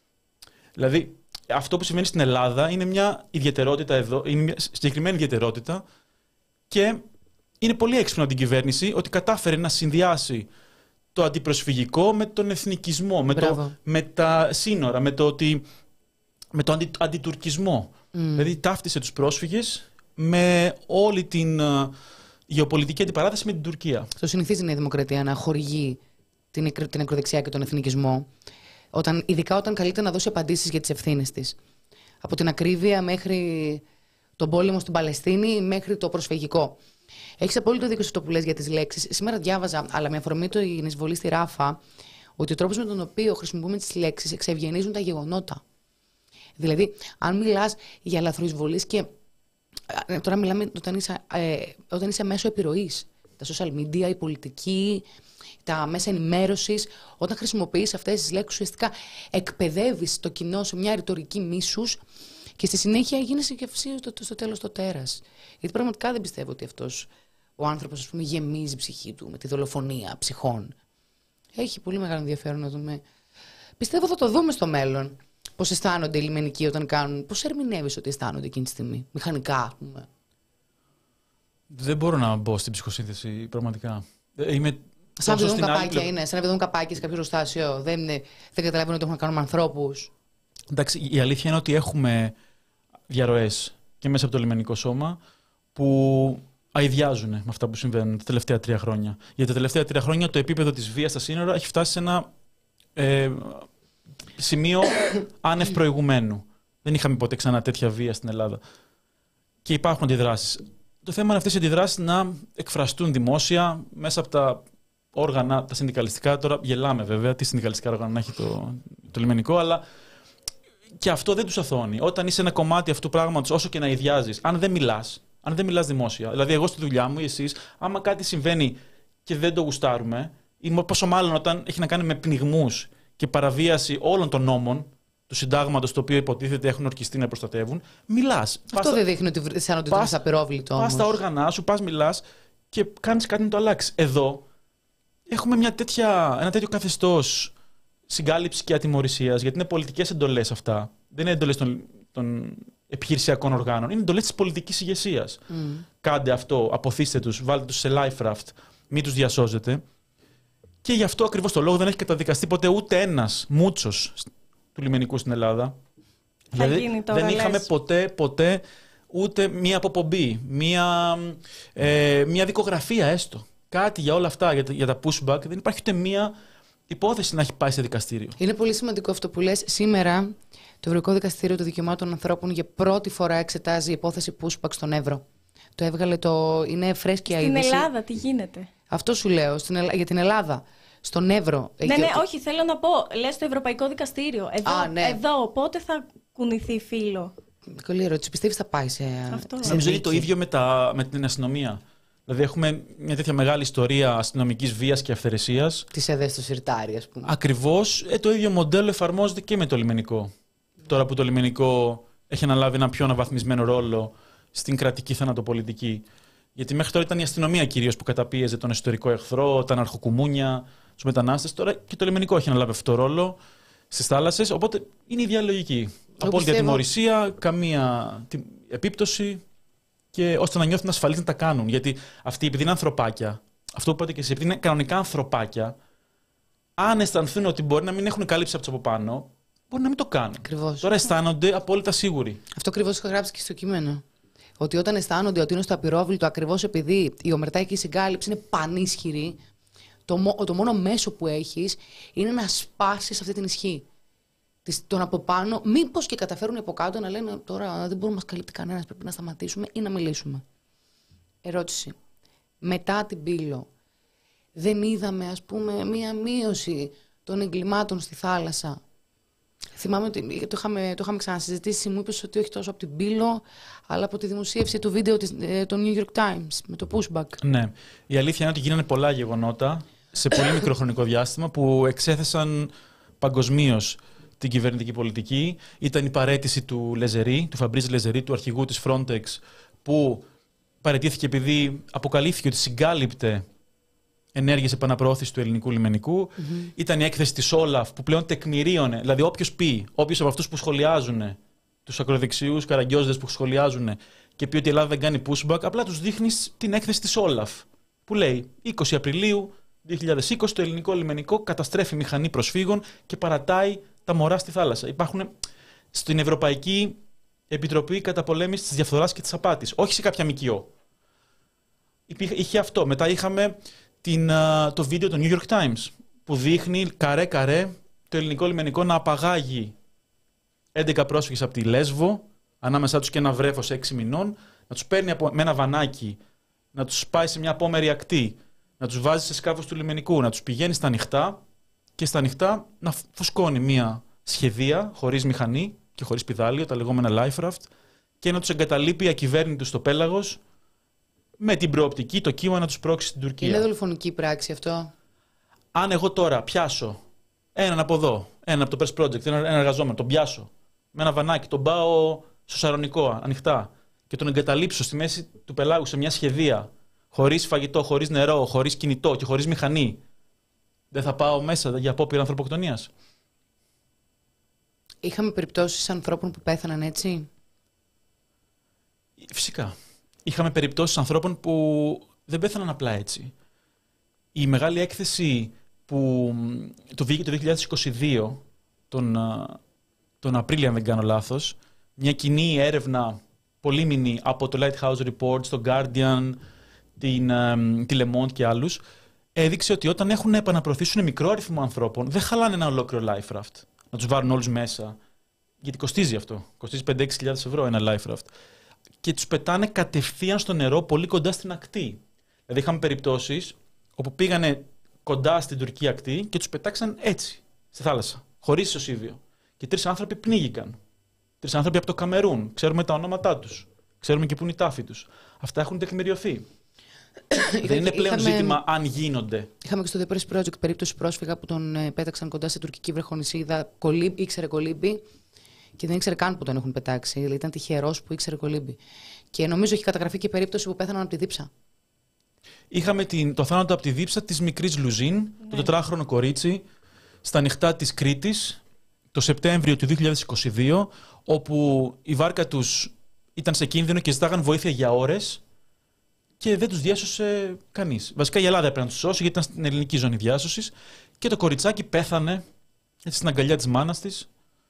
Δηλαδή, αυτό που συμβαίνει στην Ελλάδα είναι μια ιδιαιτερότητα εδώ, είναι μια συγκεκριμένη ιδιαιτερότητα και είναι πολύ έξυπνο από την κυβέρνηση ότι κατάφερε να συνδυάσει το αντιπροσφυγικό με τον εθνικισμό, με, το, με τα σύνορα, με το, ότι, με το αντι, αντιτουρκισμό. Mm. Δηλαδή, ταύτισε τους πρόσφυγες με όλη την uh, γεωπολιτική αντιπαράθεση με την Τουρκία. Το συνηθίζει η Νέα Δημοκρατία να χορηγεί την, την ακροδεξιά και τον εθνικισμό, όταν, ειδικά όταν καλείται να δώσει απαντήσεις για τις ευθύνες της. Από την ακρίβεια μέχρι τον πόλεμο στην Παλαιστίνη μέχρι το προσφυγικό. Έχεις απόλυτο δίκιο σε αυτό που λες για τις λέξεις. Σήμερα διάβαζα, αλλά με αφορμή το η εισβολή στη Ράφα, ότι ο τρόπος με τον οποίο χρησιμοποιούμε τις λέξεις εξευγενίζουν τα γεγονότα. Δηλαδή, αν μιλάς για λαθροεισβολής και. Τώρα μιλάμε όταν είσαι, ε, όταν είσαι μέσω επιρροής. Τα social media, η πολιτική, τα μέσα ενημέρωσης. Όταν χρησιμοποιείς αυτές τις λέξεις, ουσιαστικά εκπαιδεύεις το κοινό σε μια ρητορική μίσους και στη συνέχεια γίνεσαι και αυσίως στο, στο τέλος το τέρας. Γιατί πραγματικά δεν πιστεύω ότι αυτός ο άνθρωπος, ας πούμε, γεμίζει η ψυχή του με τη δολοφονία ψυχών. Έχει πολύ μεγάλο ενδιαφέρον να δούμε. Πιστεύω θα το δούμε στο μέλλον. Πώς αισθάνονται οι λιμενικοί όταν κάνουν. Πώς ερμηνεύεις ότι αισθάνονται εκείνη τη στιγμή, μηχανικά, ας πούμε. Δεν μπορώ να μπω στην ψυχοσύνθεση, πραγματικά. Είμαι Σαν να δουν καπάκια είναι, σαν να δουν καπάκια σε κάποιο εργοστάσιο. Δεν, δεν καταλαβαίνω ότι έχουν να κάνουν με ανθρώπους. Εντάξει, η αλήθεια είναι ότι έχουμε διαρροές και μέσα από το λιμενικό σώμα που αηδιάζουν με αυτά που συμβαίνουν τα τελευταία τρία χρόνια. Γιατί τα τελευταία τρία χρόνια το επίπεδο της βίας στα σύνορα έχει φτάσει σε ένα ε, σημείο άνευ προηγουμένου. Δεν είχαμε ποτέ ξανά τέτοια βία στην Ελλάδα. Και υπάρχουν αντιδράσεις. Το θέμα είναι αυτές οι αντιδράσεις να εκφραστούν δημόσια μέσα από τα όργανα, τα συνδικαλιστικά. Τώρα γελάμε βέβαια, τι συνδικαλιστικά όργανα να έχει το, το λιμενικό, αλλά και αυτό δεν τους αθώνει. Όταν είσαι ένα κομμάτι αυτού του πράγματος, όσο και να ιδιάζεις, αν δεν μιλάς, αν δεν μιλάς δημόσια, δηλαδή εγώ στη δουλειά μου ή εσείς, άμα κάτι συμβαίνει και δεν το γουστάρουμε, ή πόσο μάλλον όταν έχει να κάνει με πνιγμούς και παραβίαση όλων των νόμων του συντάγματος, το οποίο υποτίθεται έχουν ορκιστεί να προστατεύουν, μιλάς. Αυτό πας, δεν δείχνει ότι σαν ότι είναι απειρόβλητο. Πας στα όργανα σου, πας, μιλάς και κάνεις κάτι να το αλλάξει. Εδώ έχουμε μια τέτοια, ένα τέτοιο καθεστώς συγκάλυψης και ατιμωρησίας, γιατί είναι πολιτικές εντολές αυτά. Δεν είναι εντολές των, των επιχειρησιακών οργάνων, είναι εντολές της πολιτικής ηγεσίας. Mm. Κάντε αυτό, αποθήστε τους, βάλτε τους σε life raft, μην τους διασώζετε. Και γι' αυτό ακριβώς το λόγο δεν έχει καταδικαστεί ποτέ ούτε ένας μούτσος του λιμενικού στην Ελλάδα. Θα δηλαδή γίνει τώρα, δεν είχαμε λες. ποτέ, ποτέ ούτε μία αποπομπή, μία, ε, μία δικογραφία έστω. Κάτι για όλα αυτά, για, για τα pushback. Δεν υπάρχει ούτε μία υπόθεση να έχει πάει σε δικαστήριο. Είναι πολύ σημαντικό αυτό που λες. Σήμερα το Ευρωπαϊκό Δικαστήριο των Δικαιωμάτων Ανθρώπων για πρώτη φορά εξετάζει υπόθεση pushback στον Εύρο. Το έβγαλε το... Είναι φρέσκια είδηση. Στην Ελλάδα τι γίνεται? Αυτό σου λέω, στην Ελλά... για την Ελλάδα. Στον Εύρο. Ναι, ναι, όχι, θέλω να πω. Λες το Ευρωπαϊκό Δικαστήριο. Εδώ, Α, ναι. εδώ πότε θα κουνηθεί φύλλο? Καλή ερώτηση. Πιστεύεις θα πάει σε. Αυτό. Νομίζω ότι το ίδιο με, τα, με την αστυνομία. Δηλαδή, έχουμε μια τέτοια μεγάλη ιστορία αστυνομικής βίας και αυθαιρεσίας. Τη ΕΔΕ στο σιρτάρι, ας πούμε. Ακριβώς. Ε, το ίδιο μοντέλο εφαρμόζεται και με το λιμενικό. Mm. Τώρα που το λιμενικό έχει αναλάβει ένα πιο αναβαθμισμένο ρόλο στην κρατική θανατοπολιτική. Γιατί μέχρι τώρα ήταν η αστυνομία κυρίως που καταπίεζε τον εσωτερικό εχθρό, τα ναρχοκουμούνια, τους μετανάστες. Τώρα και το λιμενικό έχει αναλάβει αυτό το ρόλο στις θάλασσες. Οπότε είναι η διαλογική. Απόλυτη ατιμωρησία, καμία επίπτωση. Και ώστε να νιώθουν ασφαλείς να τα κάνουν. Γιατί αυτοί, επειδή είναι ανθρωπάκια, αυτό που είπατε και εσείς, επειδή είναι κανονικά ανθρωπάκια, αν αισθανθούν ότι μπορεί να μην έχουν κάλυψη από τους από πάνω, μπορεί να μην το κάνουν. Ακριβώς. Τώρα αισθάνονται απόλυτα σίγουροι. Αυτό ακριβώς είχα γράψει και στο κείμενο. Ότι όταν αισθάνονται ότι είναι στο απειρόβλητο, ακριβώς επειδή η ομερτάκη συγκάλυψη είναι πανίσχυρη, το, το μόνο μέσο που έχεις είναι να σπάσεις αυτή την ισχύ. Τον από πάνω, μήπως και καταφέρουν από κάτω να λένε τώρα δεν μπορούμε να μας καλύπτει κανένας, πρέπει να σταματήσουμε ή να μιλήσουμε. Ερώτηση. Μετά την Πύλο, δεν είδαμε ας πούμε μία μείωση των εγκλημάτων στη θάλασσα? Θυμάμαι ότι το είχαμε, το είχαμε ξανασυζητήσει, μου είπες ότι όχι τόσο από την Πύλο, αλλά από τη δημοσίευση του βίντεο της, των New York Times με το pushback. Ναι. Η αλήθεια είναι ότι γίνανε πολλά γεγονότα σε πολύ μικρό χρονικό διάστημα που εξέθεσαν παγκοσμίως την κυβερνητική πολιτική. Ήταν η παραίτηση του Λεζερή, του Φαμπρίζ Λεζερή, του αρχηγού της Frontex, που παραιτήθηκε επειδή αποκαλύφθηκε ότι συγκάλυπτε ενέργειες επαναπροώθησης του ελληνικού λιμενικού. Mm-hmm. Ήταν η έκθεση της Όλαφ που πλέον τεκμηρίωνε. Δηλαδή, όποιος πει, όποιος από αυτούς που σχολιάζουν, τους ακροδεξιούς καραγκιόζηδες που σχολιάζουν και πει ότι η Ελλάδα δεν κάνει pushback, απλά τους δείχνει την έκθεση της Όλαφ. Που λέει είκοσι Απριλίου δύο χιλιάδες είκοσι το ελληνικό λιμενικό καταστρέφει μηχανή προσφύγων και παρατάει τα μωρά στη θάλασσα. Υπάρχουν στην Ευρωπαϊκή Επιτροπή Καταπολέμησης της Διαφθοράς και της Απάτης. Όχι σε κάποια ΜΚΟ. Είχε αυτό. Μετά είχαμε την, το βίντεο του New York Times που δείχνει καρέ-καρέ το ελληνικό λιμενικό να απαγάγει έντεκα πρόσφυγες από τη Λέσβο, ανάμεσά τους και ένα βρέφος έξι μηνών, να τους παίρνει με ένα βανάκι, να τους πάει σε μια απόμερη ακτή, να τους βάζει σε σκάφος του λιμενικού, να τους πηγαίνει στα ανοιχτά και στα ανοιχτά να φουσκώνει μια σχεδία χωρίς μηχανή και χωρίς πηδάλιο, τα λεγόμενα life raft, και να τους εγκαταλείπει ακυβέρνητους στο πέλαγος με την προοπτική το κύμα να τους πρόξει στην Τουρκία. Είναι δολοφονική πράξη αυτό? Αν εγώ τώρα πιάσω έναν από εδώ, έναν από το Press Project, έναν εργαζόμενο, τον πιάσω με ένα βανάκι, τον πάω στο Σαρονικό ανοιχτά και τον εγκαταλείψω στη μέση του πελάγου σε μια σχεδία, χωρίς φαγητό, χωρίς νερό, χωρίς κινητό και χωρίς μηχανή, δεν θα πάω μέσα για απόπειρα ανθρωποκτονίας? Είχαμε περιπτώσεις ανθρώπων που πέθαναν έτσι? Φυσικά. Είχαμε περιπτώσεις ανθρώπων που δεν πέθαναν απλά έτσι. η μεγάλη έκθεση που το βγήκε το δύο χιλιάδες είκοσι δύο, τον, τον Απρίλιο αν δεν κάνω λάθος, μια κοινή έρευνα πολύμηνη από το Lighthouse Report, το Guardian, την, τη Le Monde και άλλους, έδειξε ότι όταν έχουν να επαναπροωθήσουν μικρό αριθμό ανθρώπων, δεν χαλάνε ένα ολόκληρο life raft. Να τους βάλουν όλους μέσα. Γιατί κοστίζει αυτό. Κοστίζει πέντε με έξι χιλιάδες ευρώ ένα life raft. Και τους πετάνε κατευθείαν στο νερό, πολύ κοντά στην ακτή. Δηλαδή είχαμε περιπτώσεις όπου πήγανε κοντά στην τουρκική ακτή και τους πετάξαν έτσι, στη θάλασσα, χωρίς ισοσύβιο. Και τρεις άνθρωποι πνίγηκαν. Τρεις άνθρωποι από το Καμερούν. Ξέρουμε τα ονόματά τους. Ξέρουμε και πού είναι η τάφη τους. Αυτά έχουν τεκμηριωθεί. Δεν είναι πλέον είχαμε, ζήτημα αν γίνονται. Είχαμε και στο The Press Project περίπτωση πρόσφυγα που τον ε, πέταξαν κοντά στην τουρκική βρεχονησίδα. Κολύμπ, ήξερε κολύμπι και δεν ήξερε καν που τον έχουν πετάξει. Δηλαδή ήταν τυχερός που ήξερε κολύμπι. Και νομίζω έχει καταγραφεί και περίπτωση που πέθαναν από τη δίψα. Είχαμε την, το θάνατο από τη δίψα της μικρής Λουζίν, ναι. το τετράχρονο κορίτσι, στα νυχτά της Κρήτης, το Σεπτέμβριο του δύο χιλιάδες είκοσι δύο, όπου η βάρκα τους ήταν σε κίνδυνο και ζητάγαν βοήθεια για ώρες. Και δεν τους διάσωσε κανείς. Βασικά η Ελλάδα έπρεπε να τους σώσει, γιατί ήταν στην ελληνική ζώνη διάσωσης. Και το κοριτσάκι πέθανε έτσι, στην αγκαλιά της μάνας της.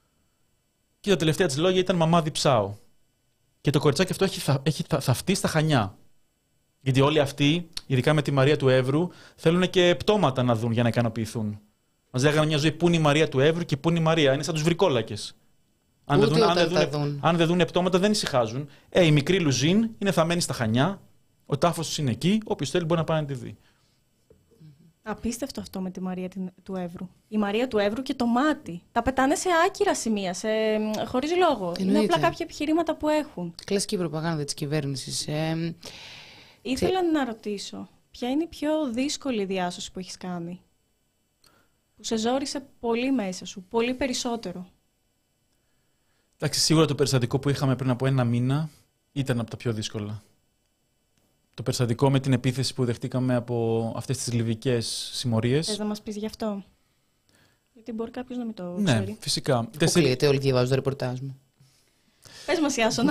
Και τα τελευταία της λόγια ήταν «Μαμά διψάω». Και το κοριτσάκι αυτό έχει, θα, έχει θα, θαυτεί στα Χανιά. Γιατί όλοι αυτοί, ειδικά με τη Μαρία του Εύρου, θέλουν και πτώματα να δουν για να ικανοποιηθούν. Μας λέγανε μια ζωή πού είναι η Μαρία του Εύρου και πού είναι η Μαρία. Είναι σαν τους βρικόλακες. Αν δεν, δουν, αν, δεν δουν, δουν. αν δεν δουν πτώματα δεν ησυχάζουν. Ε, η μικρή Λουζίν είναι θαμμένη στα Χανιά. Ο τάφος της είναι εκεί, όποιος θέλει μπορεί να πάει να τη δει. Απίστευτο αυτό με τη Μαρία του Εύρου. Η Μαρία του Εύρου και το μάτι. Τα πετάνε σε άκυρα σημεία, σε... χωρίς λόγο. Εννοείται. Είναι απλά κάποια επιχειρήματα που έχουν. Κλασική προπαγάνδα της κυβέρνησης. Ε... Ήθελα Θε... να ρωτήσω, ποια είναι η πιο δύσκολη διάσωση που έχεις κάνει? Που σε ζόρισε πολύ μέσα σου, πολύ περισσότερο. Εντάξει, σίγουρα το περιστατικό που είχαμε πριν από ένα μήνα ήταν από τα πιο δύσκολα. Το περιστατικό με την επίθεση που δεχτήκαμε από αυτές τις λιβικές συμμορίες. Θες να μας πεις γι' αυτό? Γιατί μπορεί κάποιος να μην το ναι, ξέρει. Ναι, φυσικά. Αποκλείεται, όλοι διαβάζουν το ρεπορτάζ μου. Πες μας, Ιάσονα.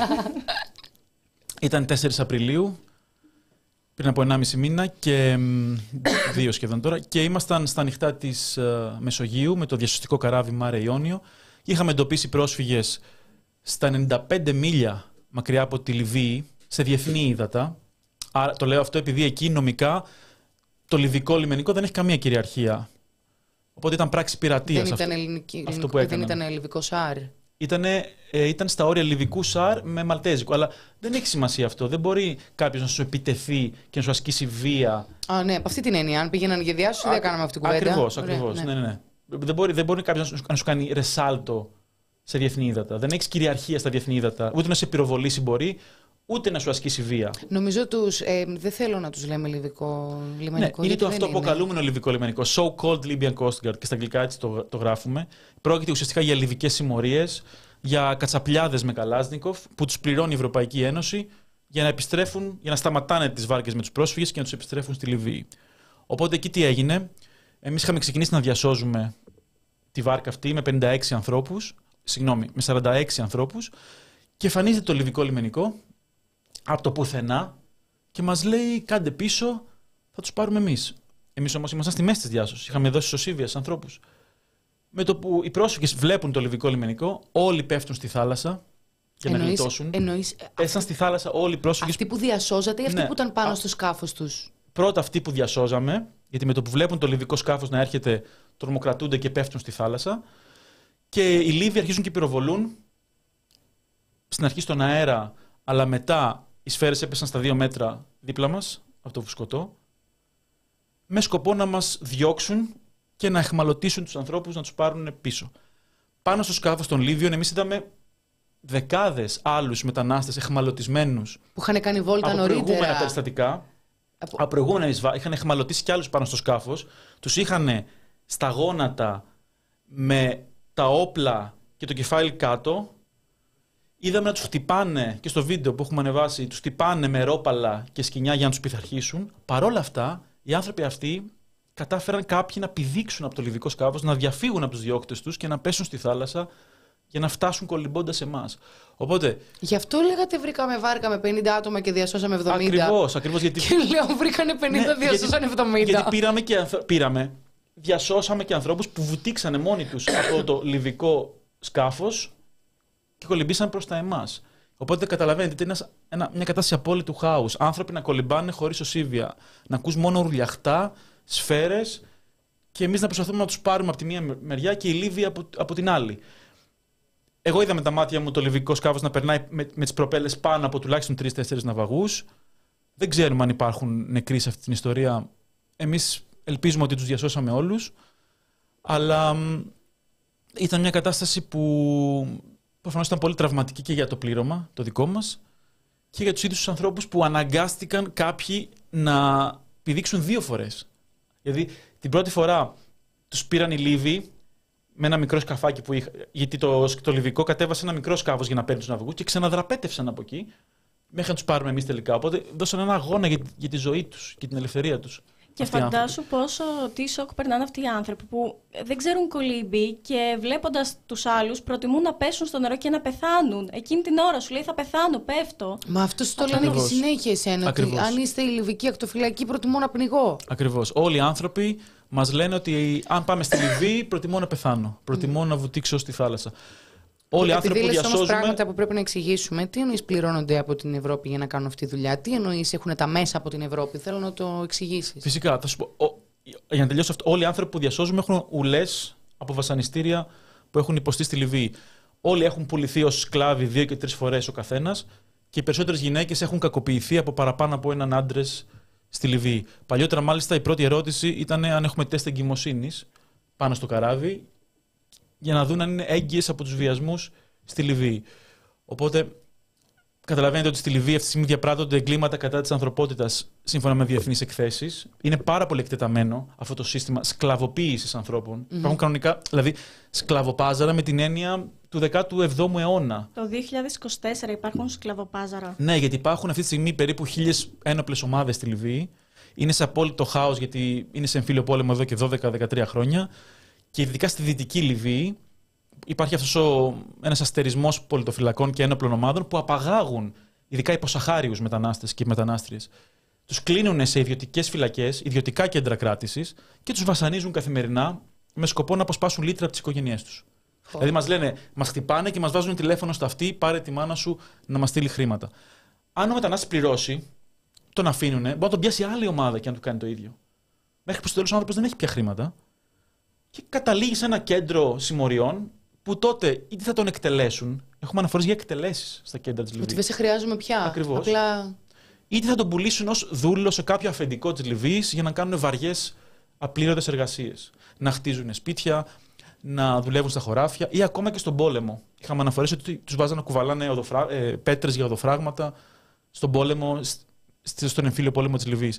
Ήταν τέσσερις Απριλίου, πριν από ενάμιση μήνα και δύο σχεδόν τώρα, και ήμασταν στα νυχτά της uh, Μεσογείου με το διασωστικό καράβι Mare Ionio. Είχαμε εντοπίσει πρόσφυγες στα ενενήντα πέντε μίλια μακριά από τη Λιβύη, σε διεθνή ύδατα. Άρα το λέω αυτό επειδή εκεί νομικά το λιβικό λιμενικό δεν έχει καμία κυριαρχία. Οπότε ήταν πράξη πειρατείας. Δεν αυτό, ήταν ελληνική, αυτό που έκαναν. Δεν ήταν λιβικό ΣΑΡ. Ήτανε, ε, ήταν στα όρια λιβικού ΣΑΡ με μαλτέζικο. Αλλά δεν έχει σημασία αυτό. Δεν μπορεί κάποιος να σου επιτεθεί και να σου ασκήσει βία. Α, ναι, από αυτή την έννοια. Αν πήγαιναν για διάσωση, δεν κάναμε αυτή την κουβέντα. Ακριβώς, ακριβώς. Ναι. Ναι, ναι, ναι. Δεν μπορεί, δεν μπορεί κάποιος να σου κάνει ρεσάλτο σε διεθνή ύδατα. Δεν έχει κυριαρχία στα διεθνή ύδατα. Ούτε να σε πυροβολήσει μπορεί, ούτε να σου ασκήσει βία. Νομίζω τους, ε, δεν θέλω να τους λέμε λιβικό λιμενικό. Ναι, είναι το αυτό αποκαλούμενο λιβικό λιμενικό. So-called Libyan Coast Guard. Και στα αγγλικά έτσι το, το γράφουμε. Πρόκειται ουσιαστικά για λιβικές συμμορίες, για κατσαπλιάδες με Καλάζνικοφ που τους πληρώνει η Ευρωπαϊκή Ένωση για να επιστρέφουν, για να σταματάνε τις βάρκες με τους πρόσφυγες και να τους επιστρέφουν στη Λιβύη. Οπότε εκεί τι έγινε? Εμείς είχαμε ξεκινήσει να διασώζουμε τη βάρκα αυτή με πενήντα έξι ανθρώπους, συγγνώμη, με σαράντα έξι ανθρώπους, και εμφανίζεται το λιβικό λιμενικό από το πουθενά και μας λέει κάντε πίσω, θα τους πάρουμε εμείς. Εμείς όμως ήμασταν στη μέση της διάσωσης, είχαμε δώσει ισοσύβια στους ανθρώπους. Με το που οι πρόσφυγες βλέπουν το λιβικό λιμενικό, όλοι πέφτουν στη θάλασσα για εννοείς, να γλιτώσουν. Εννοείς, Πέσαν στη θάλασσα όλοι οι πρόσφυγες. Αυτοί που διασώζατε ή αυτοί ναι, που ήταν πάνω α... στο σκάφος τους? Πρώτα αυτοί που διασώζαμε, γιατί με το που βλέπουν το λιβικό σκάφος να έρχεται, τρομοκρατούνται και πέφτουν στη θάλασσα. Και οι Λίβοι αρχίζουν και πυροβολούν. Στην αρχή στον αέρα, αλλά μετά οι σφαίρες έπεσαν στα δύο μέτρα δίπλα μας, από το φουσκωτό, με σκοπό να μας διώξουν και να εχμαλωτήσουν τους ανθρώπους, να τους πάρουν πίσω. Πάνω στο σκάφος των Λίβιων, εμείς είδαμε δεκάδες άλλους μετανάστες εχμαλωτισμένους. Που είχαν κάνει βόλτα από νωρίτερα. προηγούμενα περιστατικά. Από, από προηγούμενα εισβά... Είχαν εχμαλωτήσει κι άλλους πάνω στο σκάφος. Τους είχαν στα γόνατα με τα όπλα και το κεφάλι κάτω. Είδαμε να τους χτυπάνε, και στο βίντεο που έχουμε ανεβάσει, τους χτυπάνε με ρόπαλα και σκοινιά για να τους πειθαρχήσουν. Παρ' όλα αυτά, οι άνθρωποι αυτοί κατάφεραν κάποιοι να πηδήξουν από το λιβικό σκάφος, να διαφύγουν από τους διώκτες τους και να πέσουν στη θάλασσα για να φτάσουν κολυμπώντας εμάς. Οπότε, γι' αυτό λέγατε βρήκαμε βάρκα με πενήντα άτομα και διασώσαμε εβδομήντα. Ακριβώς, ακριβώς. Γιατί... Και λέω βρήκανε πενήντα, ναι, διασώσανε εβδομήντα. Γιατί πήραμε και, ανθ... πήραμε, διασώσαμε και ανθρώπους που βουτήξανε μόνοι τους από το λιβικό σκάφος και κολυμπήσαν προς τα εμάς. Οπότε καταλαβαίνετε ότι είναι ένα, μια κατάσταση απόλυτου χάους. Άνθρωποι να κολυμπάνε χωρίς οσίβια, να ακούς μόνο ουρλιαχτά, σφαίρες και εμείς να προσπαθούμε να τους πάρουμε από τη μία μεριά και οι Λίβοι από, από την άλλη. Εγώ είδα με τα μάτια μου το λιβικό σκάφος να περνάει με, με τις προπέλες πάνω από τουλάχιστον τρεις τέσσερις ναυαγούς. Δεν ξέρουμε αν υπάρχουν νεκροί σε αυτή την ιστορία. Εμείς ελπίζουμε ότι τους διασώσαμε όλους. Αλλά ήταν μια κατάσταση που προφανώς ήταν πολύ τραυματική και για το πλήρωμα, το δικό μας, και για τους ίδιους τους ανθρώπους που αναγκάστηκαν κάποιοι να πηδήξουν δύο φορές. Δηλαδή την πρώτη φορά τους πήραν οι Λίβοι με ένα μικρό σκαφάκι που είχα, γιατί το, το λιβικό κατέβασε ένα μικρό σκάφος για να παίρνει τους ναυαγούς και ξαναδραπέτευσαν από εκεί μέχρι να τους πάρουμε εμείς τελικά. Οπότε δώσαν ένα αγώνα για, για τη ζωή τους και την ελευθερία τους. Και φαντάσου πόσο τι σοκ περνάνε αυτοί οι άνθρωποι που δεν ξέρουν κολύμπι και βλέποντας τους άλλους προτιμούν να πέσουν στο νερό και να πεθάνουν. Εκείνη την ώρα σου λέει θα πεθάνω, πέφτω. Μα αυτό σου το λένε και συνέχεια εσένα. Ότι αν είστε η λιβική ακτοφυλακή προτιμώ να πνιγώ. Ακριβώς. Όλοι οι άνθρωποι μας λένε ότι αν πάμε στη Λιβύη προτιμώ να πεθάνω. Προτιμώ mm. να βουτήξω στη θάλασσα. Όλοι οι άνθρωποι που διασώζουμε. Όμως πράγματα που πρέπει να εξηγήσουμε. Τι εννοείς πληρώνονται από την Ευρώπη για να κάνουν αυτή τη δουλειά, τι εννοείς έχουν τα μέσα από την Ευρώπη. Θέλω να το εξηγήσεις. Φυσικά. Θα σου πω, ο, για να τελειώσω αυτό, όλοι οι άνθρωποι που διασώζουμε έχουν ουλές από βασανιστήρια που έχουν υποστεί στη Λιβύη. Όλοι έχουν πουληθεί ως σκλάβοι δύο και τρεις φορές ο καθένας και οι περισσότερες γυναίκες έχουν κακοποιηθεί από παραπάνω από έναν άντρες στη Λιβύη. Παλιότερα, μάλιστα, η πρώτη ερώτηση ήταν αν έχουμε τεστ εγκυμοσύνης πάνω στο καράβι, για να δουν αν είναι έγκυες από τους βιασμούς στη Λιβύη. Οπότε, καταλαβαίνετε ότι στη Λιβύη αυτή τη στιγμή διαπράττονται εγκλήματα κατά της ανθρωπότητας σύμφωνα με διεθνείς εκθέσεις. Είναι πάρα πολύ εκτεταμένο αυτό το σύστημα σκλαβοποίησης ανθρώπων. Mm-hmm. Υπάρχουν κανονικά, δηλαδή, σκλαβοπάζαρα με την έννοια του δέκατου εβδόμου αιώνα. Το δύο χιλιάδες είκοσι τέσσερα υπάρχουν σκλαβοπάζαρα. Ναι, γιατί υπάρχουν αυτή τη στιγμή περίπου χίλιες ένοπλες ομάδες στη Λιβύη. Είναι σε απόλυτο χάος γιατί είναι σε εμφύλιο πόλεμο εδώ και δώδεκα με δεκατρία χρόνια. Και ειδικά στη δυτική Λιβύη υπάρχει αυτός ο, ένας αστερισμός πολιτοφυλακών και ένοπλων ομάδων που απαγάγουν ειδικά υποσαχάριους μετανάστες και μετανάστριες. Τους κλείνουν σε ιδιωτικές φυλακές, ιδιωτικά κέντρα κράτησης και τους βασανίζουν καθημερινά με σκοπό να αποσπάσουν λίτρα από τις οικογένειές τους. Oh. Δηλαδή μας λένε, μας χτυπάνε και μας βάζουν τηλέφωνο στο αυτί, πάρε τη μάνα σου να μας στείλει χρήματα. Αν ο μετανάστης πληρώσει, τον αφήνουν, μπορεί να τον πιάσει άλλη ομάδα και να του κάνει το ίδιο. Μέχρι που στο τέλος ο άνθρωπος δεν έχει πια χρήματα. Και καταλήγει σε ένα κέντρο συμμοριών που τότε είτε θα τον εκτελέσουν. Έχουμε αναφορές για εκτελέσεις στα κέντρα της Λιβύης. Ότι δεν σε χρειάζομαι πια. Ακριβώς. Απλά... Είτε θα τον πουλήσουν ως δούλο σε κάποιο αφεντικό της Λιβύης για να κάνουν βαριές απλήρωτες εργασίες. Να χτίζουν σπίτια, να δουλεύουν στα χωράφια ή ακόμα και στον πόλεμο. Είχαμε αναφορές ότι τους βάζαν να κουβαλάνε οδοφρά... ε, πέτρες για οδοφράγματα στον πόλεμο, στον εμφύλιο πόλεμο της Λιβύης.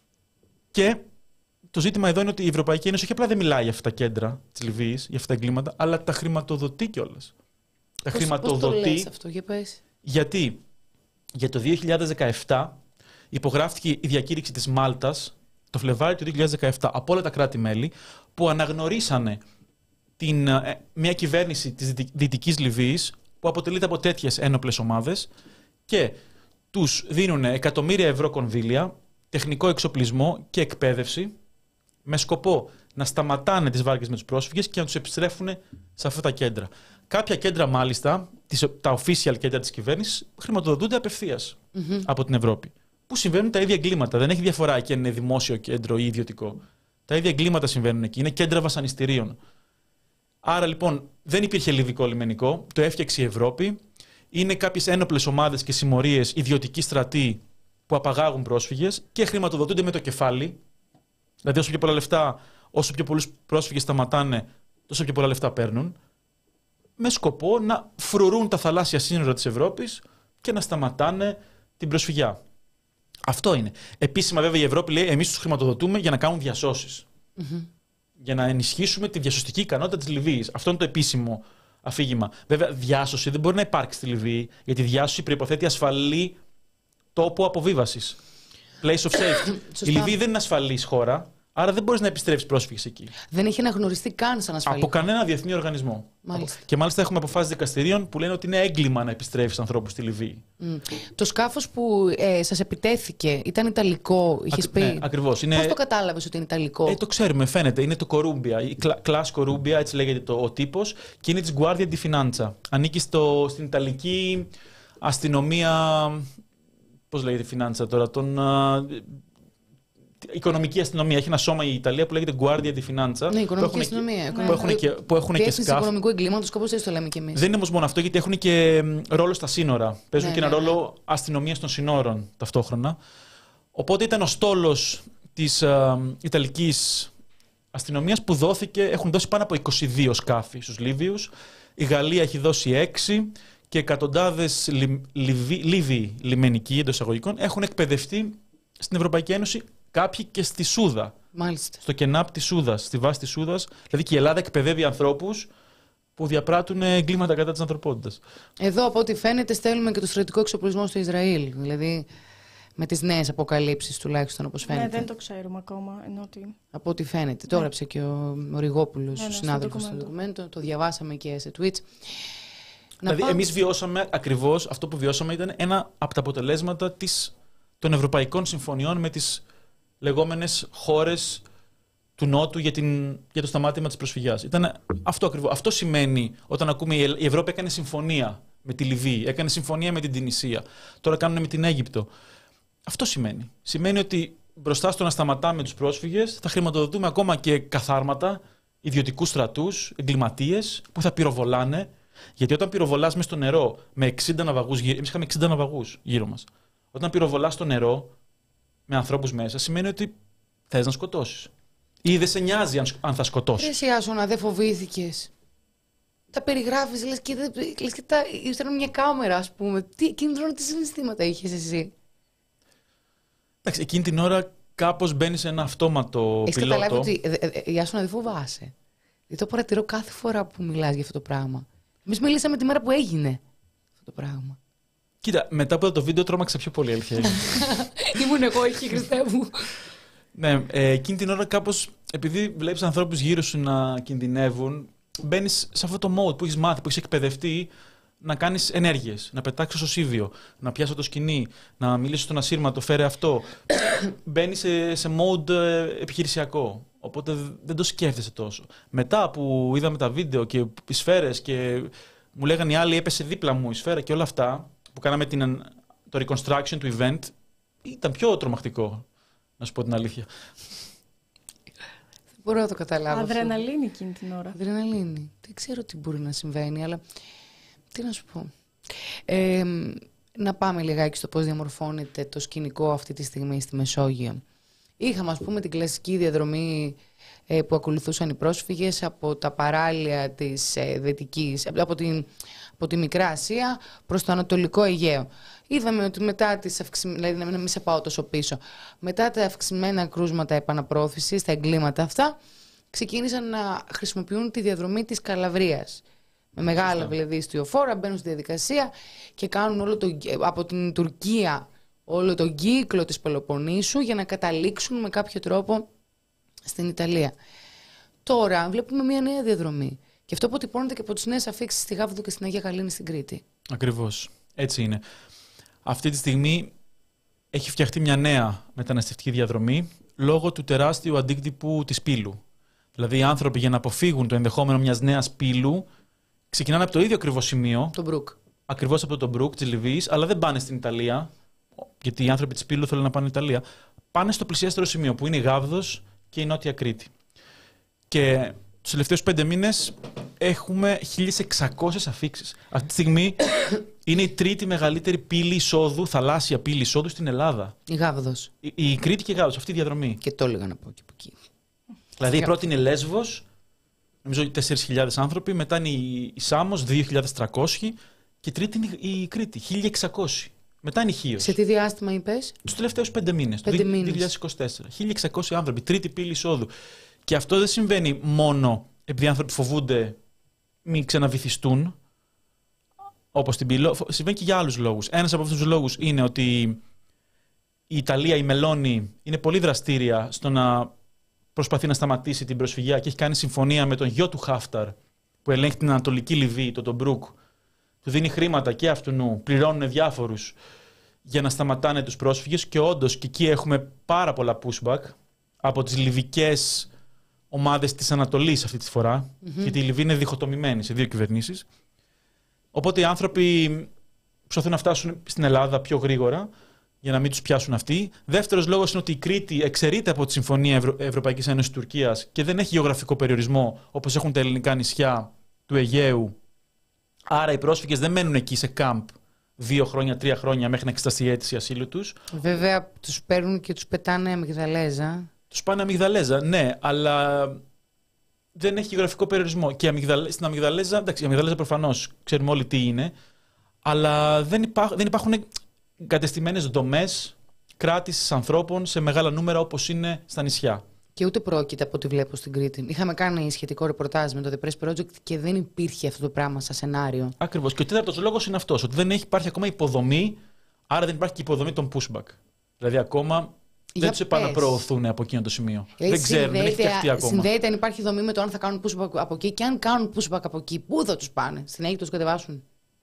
Και το ζήτημα εδώ είναι ότι η Ευρωπαϊκή Ένωση όχι απλά δεν μιλάει για αυτά τα κέντρα της Λιβύης, για αυτά τα εγκλήματα, αλλά τα χρηματοδοτεί κιόλας. Τα πώς, χρηματοδοτεί. Πώς το λες αυτό, για πες. Γιατί για το δύο χιλιάδες δεκαεπτά υπογράφηκε η διακήρυξη της Μάλτας το Φλεβάρι του δύο χιλιάδες δεκαεπτά από όλα τα κράτη-μέλη που αναγνωρίσανε την, μια κυβέρνηση της Δυτικής Λιβύης που αποτελείται από τέτοιες ένοπλες ομάδες και τους δίνουν εκατομμύρια ευρώ κονδύλια, τεχνικό εξοπλισμό και εκπαίδευση με σκοπό να σταματάνε τις βάρκες με τους πρόσφυγες και να τους επιστρέφουν σε αυτά τα κέντρα. Κάποια κέντρα, μάλιστα, τα official κέντρα της κυβέρνησης, χρηματοδοτούνται απευθείας mm-hmm. από την Ευρώπη. Που συμβαίνουν τα ίδια εγκλήματα. Δεν έχει διαφορά και αν είναι δημόσιο κέντρο ή ιδιωτικό. Τα ίδια εγκλήματα συμβαίνουν εκεί. Είναι κέντρα βασανιστήριων. Άρα λοιπόν δεν υπήρχε λιβικό λιμενικό. Το έφτιαξε η Ευρώπη. Είναι κάποιες ένοπλες ομάδες και συμμορίες, ιδιωτικοί στρατοί που απαγάγουν πρόσφυγες και χρηματοδοτούνται με το κεφάλι. Δηλαδή, όσο πιο πολλά λεφτά, όσο πιο πολλούς πρόσφυγες σταματάνε, τόσο πιο πολλά λεφτά παίρνουν. Με σκοπό να φρουρούν τα θαλάσσια σύνορα της Ευρώπης και να σταματάνε την προσφυγιά. Αυτό είναι. Επίσημα, βέβαια, η Ευρώπη λέει: εμείς τους χρηματοδοτούμε για να κάνουν διασώσεις. Mm-hmm. Για να ενισχύσουμε τη διασωστική ικανότητα της Λιβύης. Αυτό είναι το επίσημο αφήγημα. Βέβαια, διάσωση δεν μπορεί να υπάρξει στη Λιβύη, γιατί η διάσωση προϋποθέτει ασφαλή τόπο αποβίβασης. Place of safety. Η Λιβύη δεν είναι ασφαλής χώρα, Άρα δεν μπορείς να επιστρέψεις πρόσφυγες εκεί. Δεν έχει αναγνωριστεί καν σαν ασφαλή. Από κανένα διεθνή οργανισμό. Μάλιστα. Και μάλιστα έχουμε αποφάσεις δικαστηρίων που λένε ότι είναι έγκλημα να επιστρέψεις ανθρώπους στη Λιβύη. Mm. Το σκάφος που ε, σας επιτέθηκε ήταν ιταλικό, είχες πει. Ναι, ακριβώς. Είναι... Πώς το κατάλαβες ότι είναι ιταλικό? Ε, το ξέρουμε, φαίνεται. Είναι το Κορούμπια. Η Class Corubia, έτσι λέγεται το, ο τύπος, και είναι της Guardia di Finanza. Ανήκει στο, στην Ιταλική αστυνομία. Πώς λέγεται η Finanza τώρα, τον. Οικονομική αστυνομία. Έχει ένα σώμα η Ιταλία που λέγεται Guardia di Finanza. Ναι, οικονομική αστυνομία. Που έχουν και, που έχουν και, και σκάφη. Οικονομικού εγκλήματος, κάπως έτσι το λέμε κι εμείς. Δεν είναι όμως μόνο αυτό, γιατί έχουν και ρόλο στα σύνορα. Παίζουν ναι, και ένα ναι, ναι. ρόλο αστυνομίας των συνόρων ταυτόχρονα. Οπότε ήταν ο στόλος της α, Ιταλικής αστυνομίας που δόθηκε. Έχουν δώσει πάνω από είκοσι δύο σκάφη στους Λίβιους. Η Γαλλία έχει δώσει έξι και εκατοντάδες Λίβοι λιμενικοί εντός εισαγωγικών έχουν εκπαιδευτεί στην Ευρωπαϊκή Ένωση. Κάποιοι και στη Σούδα. Μάλιστα. Στο κενάπ της Σούδας, στη βάση της Σούδας. Δηλαδή και η Ελλάδα εκπαιδεύει ανθρώπους που διαπράττουν εγκλήματα κατά της ανθρωπότητας. Εδώ, από ό,τι φαίνεται, στέλνουμε και το στρατιωτικό εξοπλισμό στο Ισραήλ. Δηλαδή, με τις νέες αποκαλύψεις τουλάχιστον, όπως φαίνεται. Ναι, δεν το ξέρουμε ακόμα. Ενώ ότι... Από ό,τι φαίνεται. Το έγραψε και ο, ο Ριγόπουλος, ναι, ο ναι, συνάδελφος στο στο ντοκουμέντο. Το διαβάσαμε και σε tweets. Δηλαδή, πάμε... εμείς βιώσαμε ακριβώς αυτό που βιώσαμε, ήταν ένα από τα αποτελέσματα της, των ευρωπαϊκών συμφωνιών με τις λεγόμενες χώρες του Νότου για, την, για το σταμάτημα της προσφυγιάς. Ήταν αυτό ακριβώς. Αυτό σημαίνει όταν ακούμε η Ευρώπη έκανε συμφωνία με τη Λιβύη, έκανε συμφωνία με την Τινησία, τώρα κάνουν με την Αίγυπτο. Αυτό σημαίνει. Σημαίνει ότι μπροστά στο να σταματάμε τους πρόσφυγες θα χρηματοδοτούμε ακόμα και καθάρματα, ιδιωτικούς στρατούς, εγκληματίες που θα πυροβολάνε. Γιατί όταν πυροβολάς μες στο νερό με εξήντα ναυαγούς, εμείς είχαμε εξήντα ναυαγούς γύρω μας. Όταν πυροβολάς στο νερό με ανθρώπους μέσα, σημαίνει ότι θες να σκοτώσεις. Ή δεν σε νοιάζει αν, αν θα σκοτώσεις. Εσύ Άσονα, δεν φοβήθηκες? Τα περιγράφεις, λες και, λες και τα στέλνουν μια κάμερα, ας πούμε. Τι κίνδυνο, τι συναισθήματα είχες εσύ? Εντάξει, εκείνη την ώρα κάπως μπαίνει σε ένα αυτόματο Έχεις πιλότο. Έχεις καταλάβει ότι η Άσονα δεν φοβάσαι? Δεν το παρατηρώ κάθε φορά που μιλάς για αυτό το πράγμα. Εμείς μιλήσαμε τη μέρα που έγινε αυτό το πράγμα. Κοίτα, μετά από το βίντεο τρόμαξα πιο πολύ, αλήθεια. Ήμουν εγώ εκεί, Χριστέ μου. Ναι, ε, εκείνη την ώρα κάπως, επειδή βλέπεις ανθρώπους γύρω σου να κινδυνεύουν, μπαίνεις σε αυτό το mode που έχεις μάθει, που έχεις εκπαιδευτεί να κάνεις ενέργειες, να πετάξεις στο σίβιο, να πιάσεις το σκηνή, να μιλήσεις στον ασύρματο, φέρε αυτό. Μπαίνεις σε, σε mode επιχειρησιακό, οπότε δεν το σκέφτεσαι τόσο. Μετά που είδαμε τα βίντεο και οι σφαίρες και μου λέγανε οι άλλοι έπεσε δίπλα μου η σφαίρα και όλα αυτά, που κάναμε την, το reconstruction του event, ήταν πιο τρομακτικό, να σου πω την αλήθεια. Δεν μπορώ να το καταλάβω. Αδρεναλίνη εκείνη την ώρα. Αδρεναλίνη. Δεν ξέρω τι μπορεί να συμβαίνει, αλλά τι να σου πω. Ε, να πάμε λιγάκι στο πώς διαμορφώνεται το σκηνικό αυτή τη στιγμή στη Μεσόγειο. Είχαμε, ας πούμε, την κλασική διαδρομή ε, που ακολουθούσαν οι πρόσφυγες από τα παράλια της ε, Δυτικής, από την, από τη Μικρά Ασία προς το Ανατολικό Αιγαίο. Είδαμε ότι μετά τις αυξημένα, δηλαδή να μην σε πάω τόσο πίσω, μετά τα αυξημένα κρούσματα επαναπρόθεσης, τα εγκλήματα αυτά, ξεκίνησαν να χρησιμοποιούν τη διαδρομή της Καλαβρίας. Με μεγάλα δηλαδή ιστιοφόρα μπαίνουν στη διαδικασία και κάνουν όλο το, από την Τουρκία όλο τον κύκλο της Πελοποννήσου για να καταλήξουν με κάποιο τρόπο στην Ιταλία. Τώρα βλέπουμε μια νέα διαδρομή. Και αυτό αποτυπώνεται και από τις νέες αφίξεις στη Γάβδο και στην Αγία Γαλήνη στην Κρήτη. Ακριβώς. Έτσι είναι. Αυτή τη στιγμή έχει φτιαχτεί μια νέα μεταναστευτική διαδρομή λόγω του τεράστιου αντίκτυπου της πύλου. Δηλαδή οι άνθρωποι για να αποφύγουν το ενδεχόμενο μιας νέας πύλου ξεκινάνε από το ίδιο ακριβώς σημείο. Το Μπρουκ. Ακριβώς από το Μπρουκ της Λιβύης, αλλά δεν πάνε στην Ιταλία. Γιατί οι άνθρωποι της πύλου θέλουν να πάνε στην Ιταλία. Πάνε στο πλησιέστερο σημείο που είναι η Γάβδος και η Νότια Κρήτη. Και τους τελευταίους πέντε μήνες έχουμε χίλιες εξακόσιες αφίξεις. Αυτή τη στιγμή είναι η τρίτη μεγαλύτερη πύλη εισόδου, θαλάσσια πύλη εισόδου στην Ελλάδα. Η Γάβδος. Η, η Κρήτη και η Γάβδος, αυτή η διαδρομή. Και το έλεγα να πω και από εκεί. Δηλαδή η πρώτη είναι Λέσβος, νομίζω τέσσερις χιλιάδες άνθρωποι, μετά είναι η, η Σάμος, δύο χιλιάδες τριακόσιοι και η τρίτη είναι η Κρήτη, χίλια εξακόσιοι. Μετά είναι η Χίος. Σε τι διάστημα είπες? Τους τελευταίους πέντε μήνες, το δύο χιλιάδες είκοσι τέσσερα. χίλια εξακόσιοι άνθρωποι, τρίτη πύλη εισόδου. Και αυτό δεν συμβαίνει μόνο επειδή οι άνθρωποι φοβούνται μην ξαναβυθιστούν, όπως την πύλη, συμβαίνει και για άλλους λόγους. Ένας από αυτούς τους λόγους είναι ότι η Ιταλία, η Μελώνη, είναι πολύ δραστήρια στο να προσπαθεί να σταματήσει την προσφυγιά και έχει κάνει συμφωνία με τον γιο του Χάφταρ, που ελέγχει την Ανατολική Λιβύη, τον Τομπρούκ. Του δίνει χρήματα και αυτού, πληρώνουν διάφορους για να σταματάνε τους πρόσφυγες και όντως και εκεί έχουμε πάρα πολλά pushback από τις λιβικές ομάδες της Ανατολής αυτή τη φορά, mm-hmm. γιατί η Λιβύη είναι διχοτομημένη σε δύο κυβερνήσεις. Οπότε οι άνθρωποι προσπαθούν να φτάσουν στην Ελλάδα πιο γρήγορα για να μην τους πιάσουν αυτοί. Δεύτερος λόγος είναι ότι η Κρήτη εξαιρείται από τη Συμφωνία Ευρω... Ευρωπαϊκής Ένωσης Τουρκίας και δεν έχει γεωγραφικό περιορισμό όπως έχουν τα ελληνικά νησιά του Αιγαίου. Άρα οι πρόσφυγες δεν μένουν εκεί σε κάμπ δύο χρόνια, τρία χρόνια μέχρι να εξεταστεί η αίτηση ασύλου τους. Βέβαια τους παίρνουν και τους πετάνε αμυγδαλέζα. Τους πάνε αμυγδαλέζα, ναι, αλλά δεν έχει γεωγραφικό περιορισμό. Και αμυγδαλέ... στην αμυγδαλέζα, εντάξει, η αμυγδαλέζα προφανώς ξέρουμε όλοι τι είναι, αλλά δεν, υπά... δεν υπάρχουν κατεστημένες δομές κράτησης ανθρώπων σε μεγάλα νούμερα όπως είναι στα νησιά. Και ούτε πρόκειται από ό,τι βλέπω στην Κρήτη. Είχαμε κάνει σχετικό ρεπορτάζ με το The Press Project και δεν υπήρχε αυτό το πράγμα σαν σενάριο. Ακριβώς. Και ο τέταρτος λόγος είναι αυτός, ότι δεν έχει, υπάρχει ακόμα υποδομή, άρα δεν υπάρχει και υποδομή των pushback. Δηλαδή ακόμα δεν τους επαναπροωθούν από εκείνο το σημείο. Ε, δεν ξέρουν, δεν έχει φτιαχτεί ακόμα. Συνδέεται αν υπάρχει δομή με το αν θα κάνουν pushback από εκεί και αν κάνουν pushback από εκεί, πού θα τους πάνε, στην Αίγυπτο τους κατεβάσουν.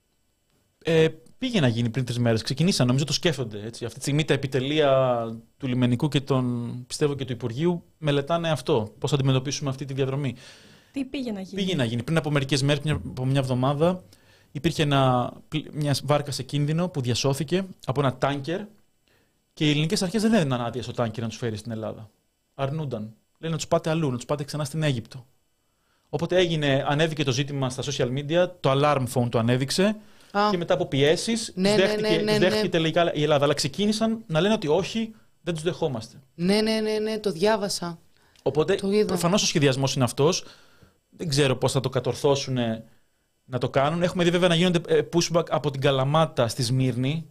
Ε, πήγε να γίνει πριν τρεις μέρες. Ξεκινήσαν, νομίζω το σκέφτονται. Έτσι. Αυτή τη στιγμή τα επιτελεία του λιμενικού και των, πιστεύω και του Υπουργείου μελετάνε αυτό. Πώς θα αντιμετωπίσουμε αυτή τη διαδρομή. Τι πήγε να γίνει. Πήγε να γίνει. Πριν από μερικές μέρες, από μια εβδομάδα, υπήρχε ένα, μια βάρκα σε κίνδυνο που διασώθηκε από ένα τάνκερ και οι ελληνικές αρχές δεν έδιναν άδεια στο τάνκερ να τους φέρει στην Ελλάδα. Αρνούνταν. Λένε να τους πάτε αλλού, να τους πάτε ξανά στην Αίγυπτο. Οπότε έγινε, ανέβηκε το ζήτημα στα social media, το alarm phone το ανέδειξε. Ah. Και μετά από πιέσεις, ναι, τους δέχτηκε, ναι, ναι, ναι, δέχτηκε ναι. τελικά η Ελλάδα. Αλλά ξεκίνησαν να λένε ότι όχι, δεν τους δεχόμαστε. Ναι, ναι, ναι, ναι, το διάβασα. Οπότε προφανώς ο σχεδιασμός είναι αυτός. Δεν ξέρω πώς θα το κατορθώσουν να το κάνουν. Έχουμε δει βέβαια να γίνονται pushback από την Καλαμάτα στη Σμύρνη.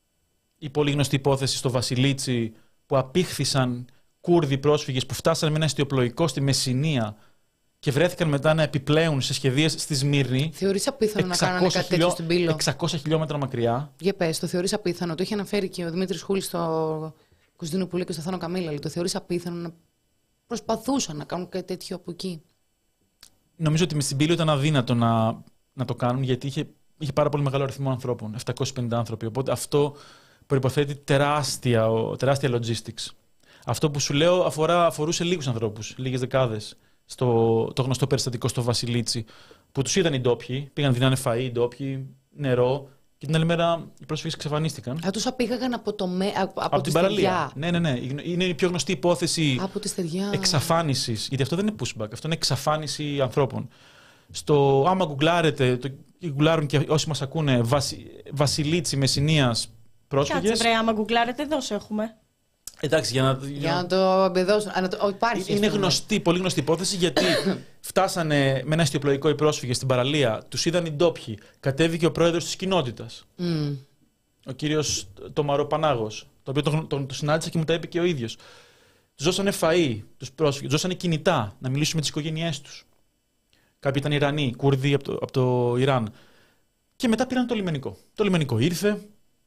Η πολύ γνωστή υπόθεση στο Βασιλίτσι που απήχθησαν Κούρδοι πρόσφυγες που φτάσανε με ένα εστιοπλοϊκό στη Μεσσηνία και βρέθηκαν μετά να επιπλέουν σε σχεδίες στη Σμύρνη. Θεωρείς απίθανο να κάνανε κάτι τέτοιο στην Πύλο? εξακόσια χιλιόμετρα μακριά. Για πες, το θεωρείς απίθανο? Το είχε αναφέρει και ο Δημήτρης Χούλης στο Κωνσταντίνο Πουλή και στο Θάνο Καμίλαλη. Το θεωρείς απίθανο να προσπαθούσαν να κάνουν κάτι τέτοιο από εκεί? Νομίζω ότι με στην Πύλο ήταν αδύνατο να, να το κάνουν, γιατί είχε, είχε πάρα πολύ μεγάλο αριθμό ανθρώπων, επτακόσιοι πενήντα άνθρωποι. Οπότε αυτό προϋποθέτει τεράστια, τεράστια logistics. Αυτό που σου λέω αφορά, αφορούσε λίγους ανθρώπους, λίγες δεκάδες. Στο, το γνωστό περιστατικό στο Βασιλίτσι, που τους είδαν οι ντόπιοι, πήγαν δίνανε φαΐ οι ντόπιοι, νερό, και την άλλη μέρα οι πρόσφυγες εξαφανίστηκαν. Α, τους απήγαγαν από, το με, από, από, από την παραλία. Ναι, ναι, ναι. Είναι η πιο γνωστή υπόθεση εξαφάνισης. Γιατί αυτό δεν είναι pushback, αυτό είναι εξαφάνιση ανθρώπων. Στο, άμα γκουγκλάρετε, το γκουγκλάρουν και όσοι μας ακούνε, Βασι, Βασιλίτσι Μεσσηνίας πρόσφυγες. Κάτσε βρε, άμα γκουγκλάρετε, εδώ σε έχουμε. Εντάξει, για να, για να το εμπεδώσουν. Υπάρχει. Είναι γνωστή, πολύ γνωστή υπόθεση, γιατί φτάσανε με ένα εστιοπλοϊκό οι πρόσφυγες στην παραλία, τους είδαν οι ντόπιοι, κατέβηκε ο πρόεδρος της κοινότητας, mm. ο κύριος Τομαροπανάγος, το οποίο τον, τον, τον συνάντησα και μου τα είπε και ο ίδιος. Τους δώσανε φαΐ, τους πρόσφυγες, τους δώσανε κινητά, να μιλήσουν με τις οικογένειές τους. Κάποιοι ήταν Ιρανοί, Κούρδοι από το, από το Ιράν. Και μετά πήραν το λιμενικό. Το λιμενικό ήρθε.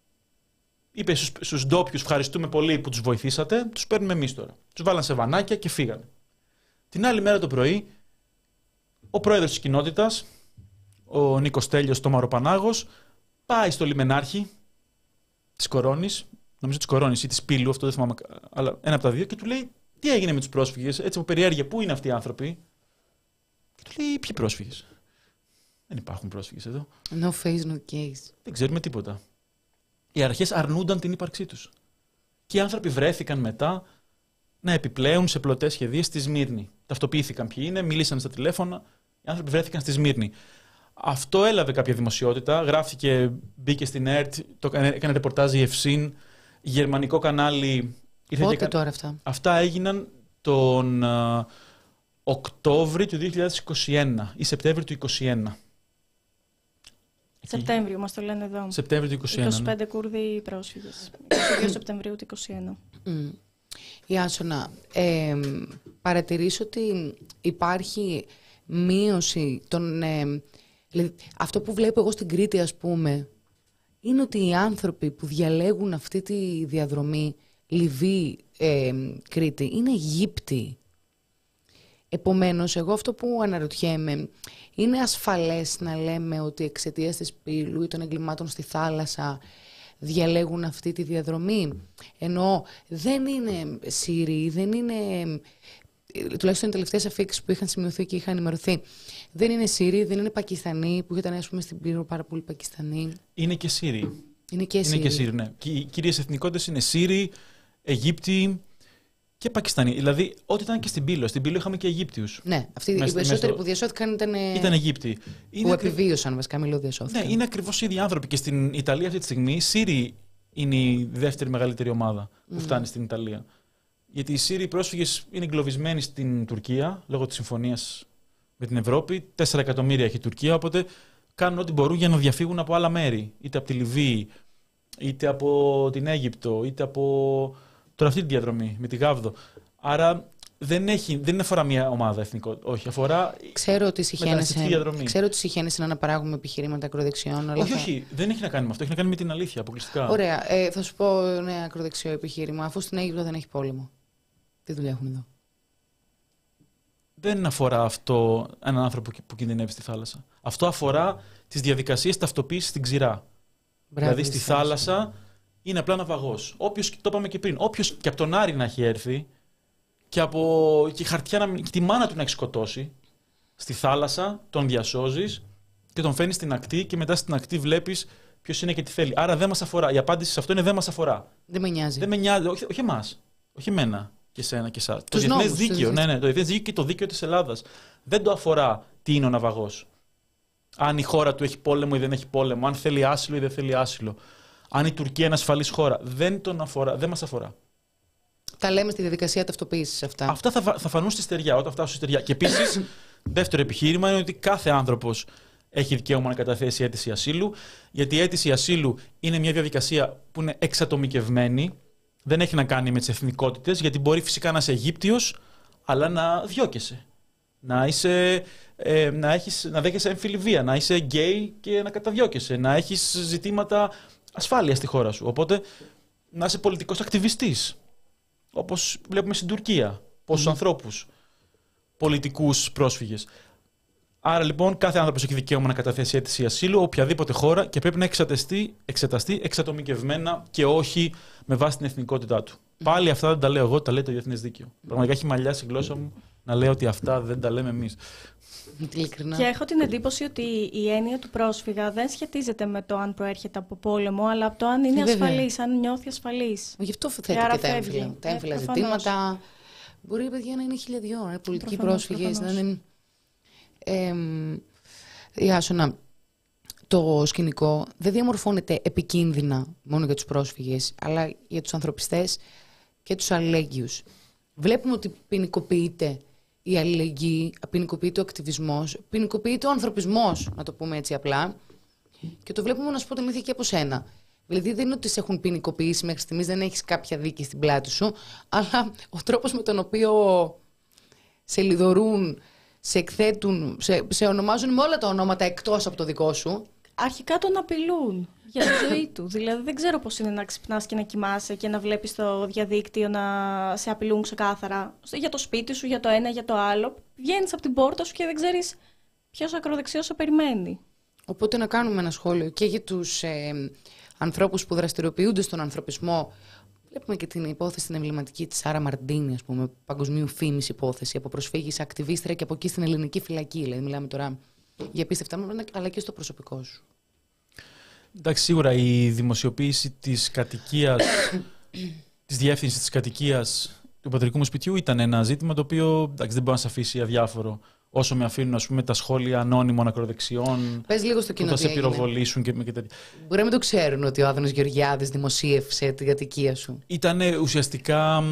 Είπε στους ντόπιους, ευχαριστούμε πολύ που τους βοηθήσατε, τους παίρνουμε εμείς τώρα. Τους βάλαν σε βανάκια και φύγανε. Την άλλη μέρα το πρωί, ο πρόεδρος της κοινότητας, ο Νίκος Τέλειος Τομαροπανάγος, πάει στο λιμενάρχη της Κορώνης, νομίζω της Κορώνης ή της Πύλου, αυτό δεν θυμάμαι, αλλά ένα από τα δύο, και του λέει τι έγινε με τους πρόσφυγες, έτσι από περιέργεια, πού είναι αυτοί οι άνθρωποι. Και του λέει ποιοι πρόσφυγες. Δεν υπάρχουν πρόσφυγες εδώ. No face, no case. Δεν ξέρουμε τίποτα. Οι αρχές αρνούνταν την ύπαρξή τους. Και οι άνθρωποι βρέθηκαν μετά να επιπλέουν σε πλωτές σχεδίες στη Σμύρνη. Ταυτοποιήθηκαν ποιοι είναι, μιλήσαν στα τηλέφωνα, οι άνθρωποι βρέθηκαν στη Σμύρνη. Αυτό έλαβε κάποια δημοσιότητα, γράφτηκε, μπήκε στην ΕΡΤ, το έκανε ρεπορτάζ η Ευσύν, γερμανικό κανάλι. Πότε και... τώρα αυτά? Αυτά έγιναν τον uh, Οκτώβρη του δύο χιλιάδες είκοσι ένα ή Σεπτέμβρη του είκοσι ένα. Σεπτέμβριο μας το λένε εδώ. Σεπτέμβριο του είκοσι ένα. είκοσι πέντε ναι. Κούρδοι πρόσφυγες. είκοσι δύο Σεπτεμβρίου του είκοσι ένα. Mm. Ιάσονα, ε, παρατηρήσω ότι υπάρχει μείωση των... Ε, δηλαδή, αυτό που βλέπω εγώ στην Κρήτη, ας πούμε, είναι ότι οι άνθρωποι που διαλέγουν αυτή τη διαδρομή Λιβύη, ε, Κρήτη, είναι Αιγύπτιοι. Επομένως, εγώ αυτό που αναρωτιέμαι, είναι ασφαλές να λέμε ότι εξαιτίας της πύλου ή των εγκλημάτων στη θάλασσα διαλέγουν αυτή τη διαδρομή? Ενώ δεν είναι Σύριοι, δεν είναι, τουλάχιστον οι τελευταίες αφίξεις που είχαν σημειωθεί και είχαν ενημερωθεί, δεν είναι Σύριοι, δεν είναι Πακιστανοί, που ήταν, ας πούμε, στην πύλη πάρα πολλοί Πακιστανοί. Είναι και Σύριοι. Είναι και Σύριοι. Είναι και Σύριοι, ναι. Και οι κυρίες εθνικότητες είναι Σύριοι, Αιγύπτιοι και Πακιστανοί. Δηλαδή, ό,τι ήταν και στην πύλη. Στην πύλη είχαμε και Αιγύπτιους. Ναι, αυτοί οι περισσότεροι στο... που διασώθηκαν ήταν. Ήταν Αιγύπτιοι. Που είναι επιβίωσαν, βασικά, μιλώ διασώθηκαν. Ναι, είναι ακριβώς οι ίδιοι άνθρωποι. Και στην Ιταλία αυτή τη στιγμή οι Σύριοι είναι η δεύτερη μεγαλύτερη ομάδα που mm. φτάνει στην Ιταλία. Γιατί οι Σύριοι πρόσφυγες είναι εγκλωβισμένοι στην Τουρκία λόγω της συμφωνίας με την Ευρώπη. Τέσσερα εκατομμύρια έχει η Τουρκία, οπότε κάνουν ό,τι μπορούν για να διαφύγουν από άλλα μέρη. Είτε από τη Λιβύη, είτε από την Αίγυπτο, είτε από τώρα αυτή τη διαδρομή με τη Γάβδο. Άρα δεν, έχει, δεν αφορά μια ομάδα εθνικό. Όχι, αφορά. Ξέρω ότι συχαίνεσαι να αναπαράγουμε επιχειρήματα ακροδεξιών. Αλλά όχι, θα... όχι, δεν έχει να κάνει με αυτό. Έχει να κάνει με την αλήθεια αποκλειστικά. Ωραία. Ε, θα σου πω ναι, ακροδεξιό επιχείρημα. Αφού στην Αίγυπτο δεν έχει πόλεμο. Τι δουλειά έχουμε εδώ? Δεν αφορά αυτό έναν άνθρωπο που κινδυνεύει στη θάλασσα. Αυτό αφορά τις διαδικασίες ταυτοποίησης στην ξηρά. Μπράβο, δηλαδή στη θάλασσα είναι απλά ναυαγός. Όποιος, το είπαμε και πριν, όποιος και από τον Άρη να έχει έρθει και από και χαρτιά να, και τη μάνα του να έχει σκοτώσει, στη θάλασσα τον διασώζεις και τον φέρνεις στην ακτή και μετά στην ακτή βλέπεις ποιος είναι και τι θέλει. Άρα δεν μας αφορά. Η απάντηση σε αυτό είναι δεν μας αφορά. Δεν με νοιάζει. Δεν με νοιάζει. Όχι, όχι εμάς. Όχι εμένα και εσένα και εσάς. Το διεθνές δίκαιο. Ναι, ναι, το διεθνές δίκαιο και το δίκαιο της Ελλάδας. Δεν το αφορά τι είναι ο ναυαγός. Αν η χώρα του έχει πόλεμο ή δεν έχει πόλεμο. Αν θέλει άσυλο ή δεν θέλει άσυλο. Αν η Τουρκία είναι ασφαλής χώρα. Δεν τον αφορά. Δεν μας αφορά. Τα λέμε στη διαδικασία ταυτοποίησης αυτά. Αυτά θα, θα φανούν στη στεριά όταν φτάσουν στη στεριά. Και επίσης, δεύτερο επιχείρημα είναι ότι κάθε άνθρωπος έχει δικαίωμα να καταθέσει αίτηση ασύλου. Γιατί η αίτηση ασύλου είναι μια διαδικασία που είναι εξατομικευμένη. Δεν έχει να κάνει με τις εθνικότητες, γιατί μπορεί φυσικά να είσαι Αιγύπτιος, αλλά να διώκεσαι. Να, είσαι, ε, να, έχεις, να δέχεσαι έμφυλη βία, να είσαι γκέι και να καταδιώκεσαι, να έχεις ζητήματα ασφάλειας στη χώρα σου. Οπότε να είσαι πολιτικός ακτιβιστής, όπως βλέπουμε στην Τουρκία. Πόσους mm. ανθρώπους, πολιτικούς πρόσφυγες. Άρα λοιπόν κάθε άνθρωπος έχει δικαίωμα να καταθέσει αίτηση ασύλου, οποιαδήποτε χώρα, και πρέπει να εξεταστεί, εξεταστεί εξατομικευμένα και όχι με βάση την εθνικότητά του. Mm. Πάλι αυτά δεν τα λέω εγώ, τα λέει το διεθνές δίκαιο. Mm. Πραγματικά έχει μαλλιάσει η γλώσσα μου να λέω ότι αυτά δεν τα λέμε εμείς. Και έχω την εντύπωση ότι η έννοια του πρόσφυγα δεν σχετίζεται με το αν προέρχεται από πόλεμο, αλλά από το αν είναι ασφαλής, αν νιώθει ασφαλής. Γι' αυτό θέτει και τα έμφυλα, τα έμφυλα ζητήματα. Μπορεί, παιδιά, να είναι χιλιαδιών, ε, πολιτικοί πρόσφυγες, να είναι. Ε, Ιάσονα, το σκηνικό δεν διαμορφώνεται επικίνδυνα μόνο για τους πρόσφυγες, αλλά για τους ανθρωπιστές και τους αλληλέγγυους. Βλέπουμε ότι ποινικοποιείται η αλληλεγγύη, ποινικοποιείται ο ακτιβισμός, ποινικοποιείται ο ανθρωπισμός, να το πούμε έτσι απλά. Και το βλέπουμε, να σου πω την αλήθεια, και από σένα. Δηλαδή δεν είναι ότι σε έχουν ποινικοποιήσει μέχρι στιγμής, δεν έχεις κάποια δίκη στην πλάτη σου, αλλά ο τρόπος με τον οποίο σε λιδωρούν, σε εκθέτουν, σε, σε ονομάζουν με όλα τα ονόματα εκτός από το δικό σου. Αρχικά τον απειλούν για τη ζωή του. Δηλαδή δεν ξέρω πώς είναι να ξυπνάς και να κοιμάσαι και να βλέπεις στο διαδίκτυο να σε απειλούν ξεκάθαρα για το σπίτι σου, για το ένα, για το άλλο. Βγαίνεις από την πόρτα σου και δεν ξέρεις ποιος ακροδεξιός σε περιμένει. Οπότε να κάνουμε ένα σχόλιο και για τους ε, ανθρώπους που δραστηριοποιούνται στον ανθρωπισμό. Βλέπουμε και την υπόθεση την εμβληματική της Σάρα Μαρντίνη, ας πούμε, παγκοσμίου φήμης υπόθεση, από προσφύγης, ακτιβίστρια και από εκεί στην ελληνική φυλακή. Δηλαδή, μιλάμε τώρα για πίστευτα, αλλά και στο προσωπικό σου. Εντάξει, σίγουρα η δημοσιοποίηση της κατοικίας, της διεύθυνσης της κατοικίας του πατρικού μου σπιτιού ήταν ένα ζήτημα το οποίο εντάξει, δεν μπορεί να σε αφήσει αδιάφορο. Όσο με αφήνουν, ας πούμε, τα σχόλια ανώνυμων ακροδεξιών. Πες λίγο στο κοινό. Που θα σε πυροβολήσουν και, και τέτοια. Μπορεί να μην το ξέρουν ότι ο Άδωνος Γεωργιάδης δημοσίευσε την κατοικία σου. Ήταν ουσιαστικά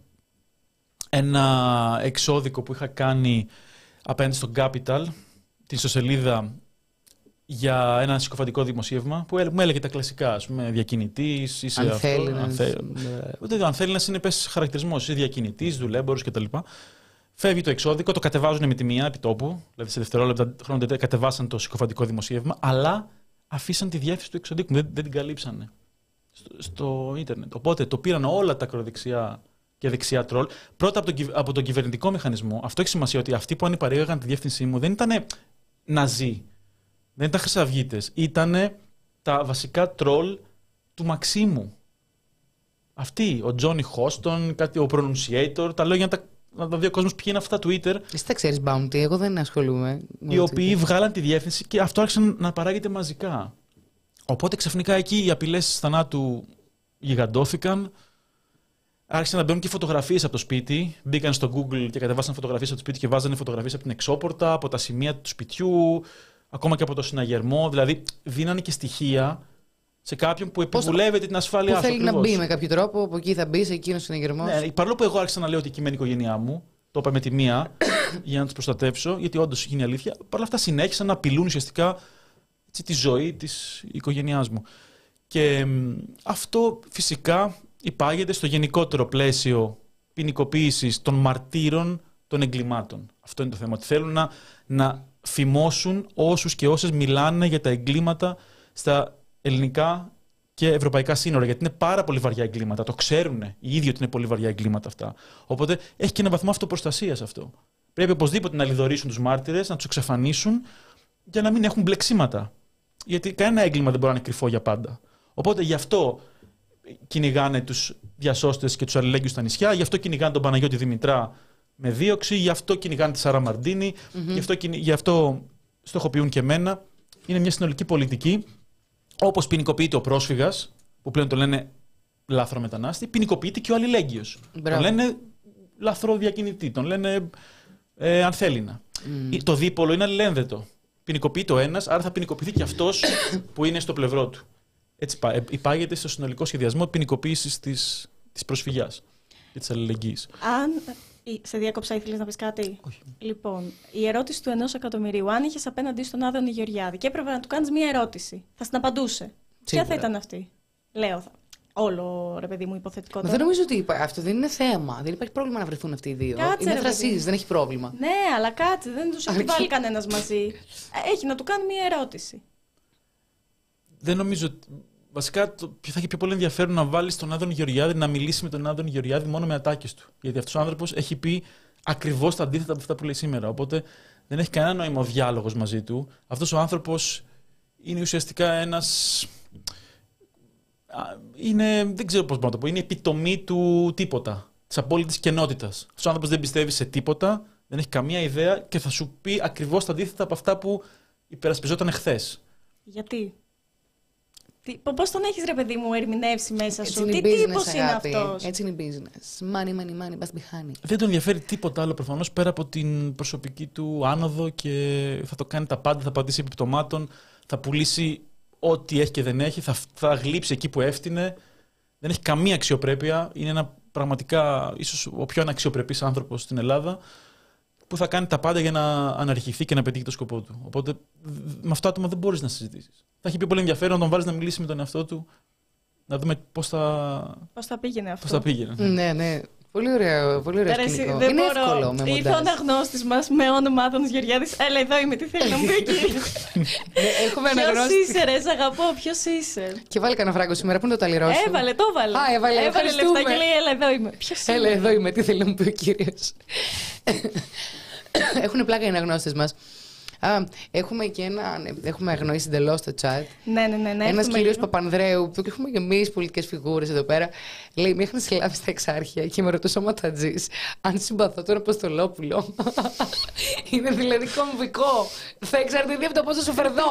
ένα εξώδικο που είχα κάνει απέναντι στο Capital, την ιστοσελίδα, για ένα συκοφαντικό δημοσίευμα που μου έλεγε τα κλασικά, ας πούμε, διακινητής, είσαι αυτό. Αν θέλει. Αν θέλει να είναι πες χαρακτηρισμός, είσαι διακινητής, δουλέμπορος κτλ. Φεύγει το εξώδικο, το κατεβάζουν με τη μία επί τόπου, δηλαδή σε δευτερόλεπτα χρόνο κατεβάσαν το συκοφαντικό δημοσίευμα, αλλά αφήσαν τη διεύθυνση του εξωδίκου, δεν, δεν την καλύψανε στο, στο ίντερνετ. Οπότε το πήραν όλα τα ακροδεξιά και δεξιά τρόλ. Πρώτα από τον, από τον κυβερνητικό μηχανισμό. Αυτό έχει σημασία ότι αυτοί που ανυπαρήγαγαν τη διεύθυνσή μου δεν ήταν ναζί, δεν ήταν χρυσαυγίτες. Ήταν τα βασικά τρόλ του Μαξίμου. Αυτοί, ο Τζόνι Χόστον, ο Pronunciator, τα λέω για να τα, να τα δει ο κόσμος ποιοι είναι αυτά τα Twitter. Εσύ τα ξέρεις, Bounty, εγώ δεν ασχολούμαι. Οι οποίοι βγάλαν τη διεύθυνση και αυτό άρχισαν να παράγεται μαζικά. Οπότε ξαφνικά εκεί οι απειλές θανάτου γιγαντώθηκαν. Άρχισαν να μπαίνουν και φωτογραφίες από το σπίτι. Μπήκαν στο Google και κατεβάσαν φωτογραφίες από το σπίτι και βάζανε φωτογραφίες από την εξώπορτα, από τα σημεία του σπιτιού, ακόμα και από το συναγερμό. Δηλαδή δίνανε και στοιχεία σε κάποιον που επιβουλεύεται την ασφάλειά του. Που θέλει να μπει με κάποιο τρόπο, από εκεί θα μπει, σε εκείνο ο συναγερμός. Ναι, παρόλο που εγώ άρχισα να λέω ότι εκεί μένει η οικογένειά μου, το είπα με τη μία για να του προστατεύσω, γιατί όντως είναι η αλήθεια. Παρ' όλα αυτά συνέχισαν να απειλούν ουσιαστικά έτσι, τη ζωή της οικογένειάς μου. Και μ, αυτό φυσικά υπάγεται στο γενικότερο πλαίσιο ποινικοποίησης των μαρτύρων των εγκλημάτων. Αυτό είναι το θέμα. Ότι θέλουν να, να φημώσουν όσους και όσες μιλάνε για τα εγκλήματα στα ελληνικά και ευρωπαϊκά σύνορα. Γιατί είναι πάρα πολύ βαριά εγκλήματα. Το ξέρουν οι ίδιοι ότι είναι πολύ βαριά εγκλήματα αυτά. Οπότε έχει και ένα βαθμό αυτοπροστασίας αυτό. Πρέπει οπωσδήποτε να λιδωρήσουν τους μάρτυρες, να τους εξαφανίσουν για να μην έχουν μπλεξίματα. Γιατί κανένα έγκλημα δεν μπορεί να είναι κρυφό για πάντα. Οπότε γι' αυτό κυνηγάνε τους διασώστες και τους αλληλέγγυους στα νησιά, γι' αυτό κυνηγάνε τον Παναγιώτη Δημητρά με δίωξη, γι' αυτό κυνηγάνε τη Σάρα Μαρντίνη, mm-hmm. γι' αυτό, γι' αυτό στοχοποιούν και εμένα. Είναι μια συνολική πολιτική. Όπως ποινικοποιείται ο πρόσφυγας, που πλέον το λένε λάθρομετανάστη, ποινικοποιείται και ο αλληλέγγυος. Τον λένε λαθροδιακινητή, τον λένε ε, ανθέλινα. Mm. Το δίπολο είναι αλληλένδετο. Ποινικοποιείται ο ένας, άρα θα ποινικοποιηθεί και αυτός που είναι στο πλευρό του. Έτσι υπάγεται στο συνολικό σχεδιασμό ποινικοποίησης της, της προσφυγιάς και της αλληλεγγύης. Αν. Σε διάκοψα, ήθελες να πεις κάτι? Όχι. Λοιπόν, η ερώτηση του ενός εκατομμυρίου. Αν είχες απέναντι στον Άδωνη Γεωργιάδη και έπρεπε να του κάνεις μία ερώτηση, θα την απαντούσε. Ποια θα ήταν αυτή? Λέω, θα. Όλο ρε παιδί μου υποθετικό. Μα δεν νομίζω ότι υπά... αυτό δεν είναι θέμα. Δεν υπάρχει πρόβλημα να βρεθούν αυτοί οι δύο. Κάτσε, είναι θρασίς, δεν έχει πρόβλημα. Ναι, αλλά κάτσε, δεν τους έχει βάλει κανένας μαζί. Έχει να του κάνει μία ερώτηση. Δεν νομίζω ότι. Βασικά το, θα έχει πιο πολύ ενδιαφέρον να βάλει τον Άδωνη Γεωργιάδη να μιλήσει με τον Άδωνη Γεωργιάδη μόνο με ατάκες του. Γιατί αυτός ο άνθρωπος έχει πει ακριβώς τα αντίθετα από αυτά που λέει σήμερα. Οπότε δεν έχει κανένα νόημα ο διάλογος μαζί του. Αυτός ο άνθρωπος είναι ουσιαστικά ένας. Είναι, δεν ξέρω πώς μπορώ να το πω. Είναι η επιτομή του τίποτα. Της απόλυτης κενότητας. Αυτός ο άνθρωπος δεν πιστεύει σε τίποτα, δεν έχει καμία ιδέα και θα σου πει ακριβώς τα αντίθετα από αυτά που υπερασπιζόταν εχθές. Γιατί? Πώς τον έχεις ρε παιδί μου ερμηνεύσει μέσα σου? Τι τύπος είναι αυτός? Έτσι είναι business. Money, money, money, must be honey. Δεν τον ενδιαφέρει τίποτα άλλο προφανώς πέρα από την προσωπική του άνοδο και θα το κάνει τα πάντα, θα πατήσει επιπτωμάτων, θα πουλήσει ό,τι έχει και δεν έχει, θα, θα γλύψει εκεί που έφτινε. Δεν έχει καμία αξιοπρέπεια. Είναι ένα πραγματικά ίσως ο πιο αναξιοπρεπής άνθρωπος στην Ελλάδα που θα κάνει τα πάντα για να αναρχηθεί και να πετύχει το σκοπό του. Οπότε με αυτό το άτομο δεν μπορείς να συζητήσεις. Θα έχει πιο πολύ ενδιαφέρον να τον βάλεις να μιλήσει με τον εαυτό του, να δούμε πώς θα, πώς θα πήγαινε αυτό. Πώς θα πήγαινε. Ναι, ναι. Πολύ ωραίο, πολύ ωραίο σκηνικό. Δεν είναι μπορώ. εύκολο με μοντάζ. Ήρθε ο αναγνώστης μας με όνομα Άδωνης Γεωργιάδης. Έλα εδώ είμαι, τι θέλει να μου πει εκεί. Ποιος είσαι ρε, σ' αγαπώ, ποιος είσαι? Και βάλει κανένα φράγκο σήμερα, πού είναι το ταλιρό σου? Έβαλε, το έβαλε. Α, έβαλε, έβαλε λεφτά και λέει έλα εδώ είμαι. Ποιος έλα εδώ είμαι, τι θέλει να μου πει ο κύριος? Έχουν πλάκα οι αναγνώστες μας. Α, έχουμε και ένα. Έχουμε αγνοήσει εντελώς το chat. Ναι, ναι, ναι. ναι ένας κύριος Παπανδρέου, που έχουμε και εμείς πολιτικές φιγούρες εδώ πέρα, λέει: με είχαν συλλάβει στα εξάρχεια και με ρωτούσε ο Ματατζής αν συμπαθώ τον Αποστολόπουλο. Είναι δηλαδή κομβικό. Θα εξαρτηθεί από το πώς θα σου φερδώ.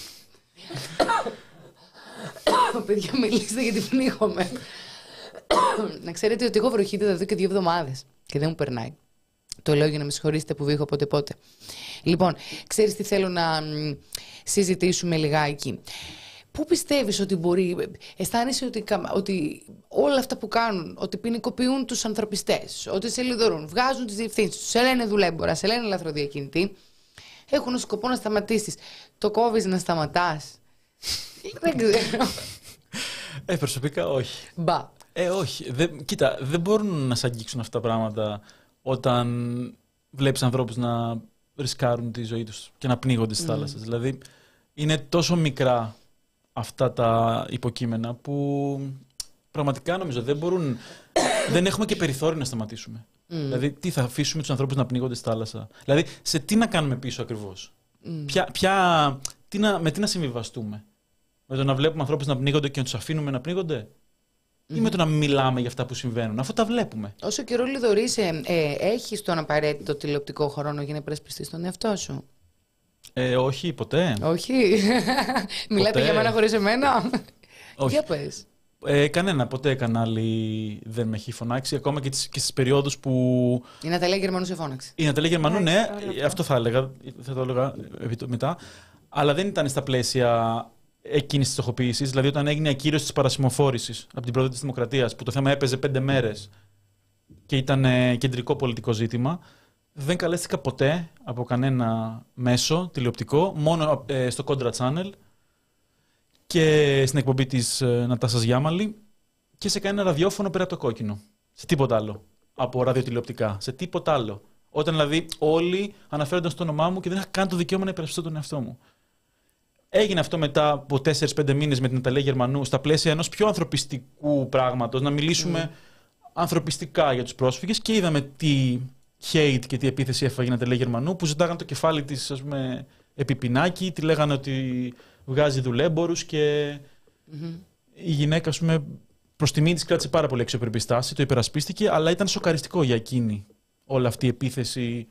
Παιδιά, μιλήστε γιατί πνίγομαι. Να ξέρετε ότι εγώ βροχίτητα εδώ και δύο εβδομάδες και δεν μου περνάει. Το λέω για να με συγχωρήσετε που βήχω πότε πότε. Λοιπόν, ξέρεις τι θέλω να συζητήσουμε λιγάκι. Πού πιστεύεις ότι μπορεί, αισθάνεσαι ότι, ότι όλα αυτά που κάνουν, ότι ποινικοποιούν τους ανθρωπιστές, ότι σε λιδωρούν, βγάζουν τις διευθύνσεις τους, σε λένε δουλέμπορα, σε λένε λαθροδιακινητή, έχουν σκοπό να σταματήσεις. Το κόβεις να σταματάς? Δεν ξέρω. Ε, προσωπικά όχι. Μπα. Ε, όχι. Δεν, κοίτα, δεν μπορούν να σ' αγγίξουν αυτά τα πράγματα όταν βλέπεις ανθρώπους να ρισκάρουν τη ζωή τους και να πνίγονται στις mm. θάλασσες. Δηλαδή, είναι τόσο μικρά αυτά τα υποκείμενα που πραγματικά νομίζω δεν μπορούν. Δεν έχουμε και περιθώριο να σταματήσουμε. Mm. Δηλαδή, τι θα αφήσουμε τους ανθρώπους να πνίγονται στη θάλασσα. Δηλαδή, σε τι να κάνουμε πίσω ακριβώς. Mm. Ποια, ποια, τι να, με τι να συμβιβαστούμε. Με το να βλέπουμε ανθρώπους να πνίγονται και να τους αφήνουμε να πνίγονται. Mm. Ή με το να μιλάμε για αυτά που συμβαίνουν, αφού τα βλέπουμε. Όσο καιρό Λιδωρής, ε, ε, έχεις τον απαραίτητο τηλεοπτικό χρόνο για να υπερασπιστείς τον εαυτό σου? Ε, όχι, ποτέ. Όχι. Μιλάτε για μένα χωρίς εμένα. Όχι. Για πες. Ε, κανένα, ποτέ κανάλι δεν με έχει φωνάξει, ακόμα και, τις, και στις περιόδους που... Η Ναταλία Γερμανού σε φώναξε. Η Ναταλία Γερμανού, ναι, ναι, αυτό θα έλεγα, θα το έλεγα μετά. Αλλά δεν ήταν στα πλαίσια εκείνης της στοχοποίησης, δηλαδή όταν έγινε η ακύρωση της παρασημοφόρησης από την Πρόεδρο της Δημοκρατίας, που το θέμα έπαιζε πέντε μέρες και ήταν ε, κεντρικό πολιτικό ζήτημα, δεν καλέστηκα ποτέ από κανένα μέσο τηλεοπτικό, μόνο ε, στο Contra Channel και στην εκπομπή της ε, Νατάσας Γιάμαλη και σε κανένα ραδιόφωνο πέρα από το κόκκινο. Σε τίποτα άλλο από ραδιοτηλεοπτικά. Σε τίποτα άλλο. Όταν δηλαδή όλοι αναφέρονταν στο όνομά μου και δεν είχα καν το δικαίωμα να υπερασπιστώ τον εαυτό μου. Έγινε αυτό μετά από τέσσερις πέντε μήνες με την Ναταλία Γερμανού στα πλαίσια ενός πιο ανθρωπιστικού πράγματος, να μιλήσουμε mm. ανθρωπιστικά για τους πρόσφυγες και είδαμε τι hate και τι επίθεση έφαγε η Ναταλία Γερμανού που ζητάγαν το κεφάλι της, ας πούμε, επί πινάκι, τη λέγανε ότι βγάζει δουλέμπορους και mm-hmm. η γυναίκα, ας πούμε, προς τιμή της κράτησε πάρα πολύ αξιοπρεπή στάση, το υπερασπίστηκε, αλλά ήταν σοκαριστικό για εκείνη όλη αυτή η επίθεση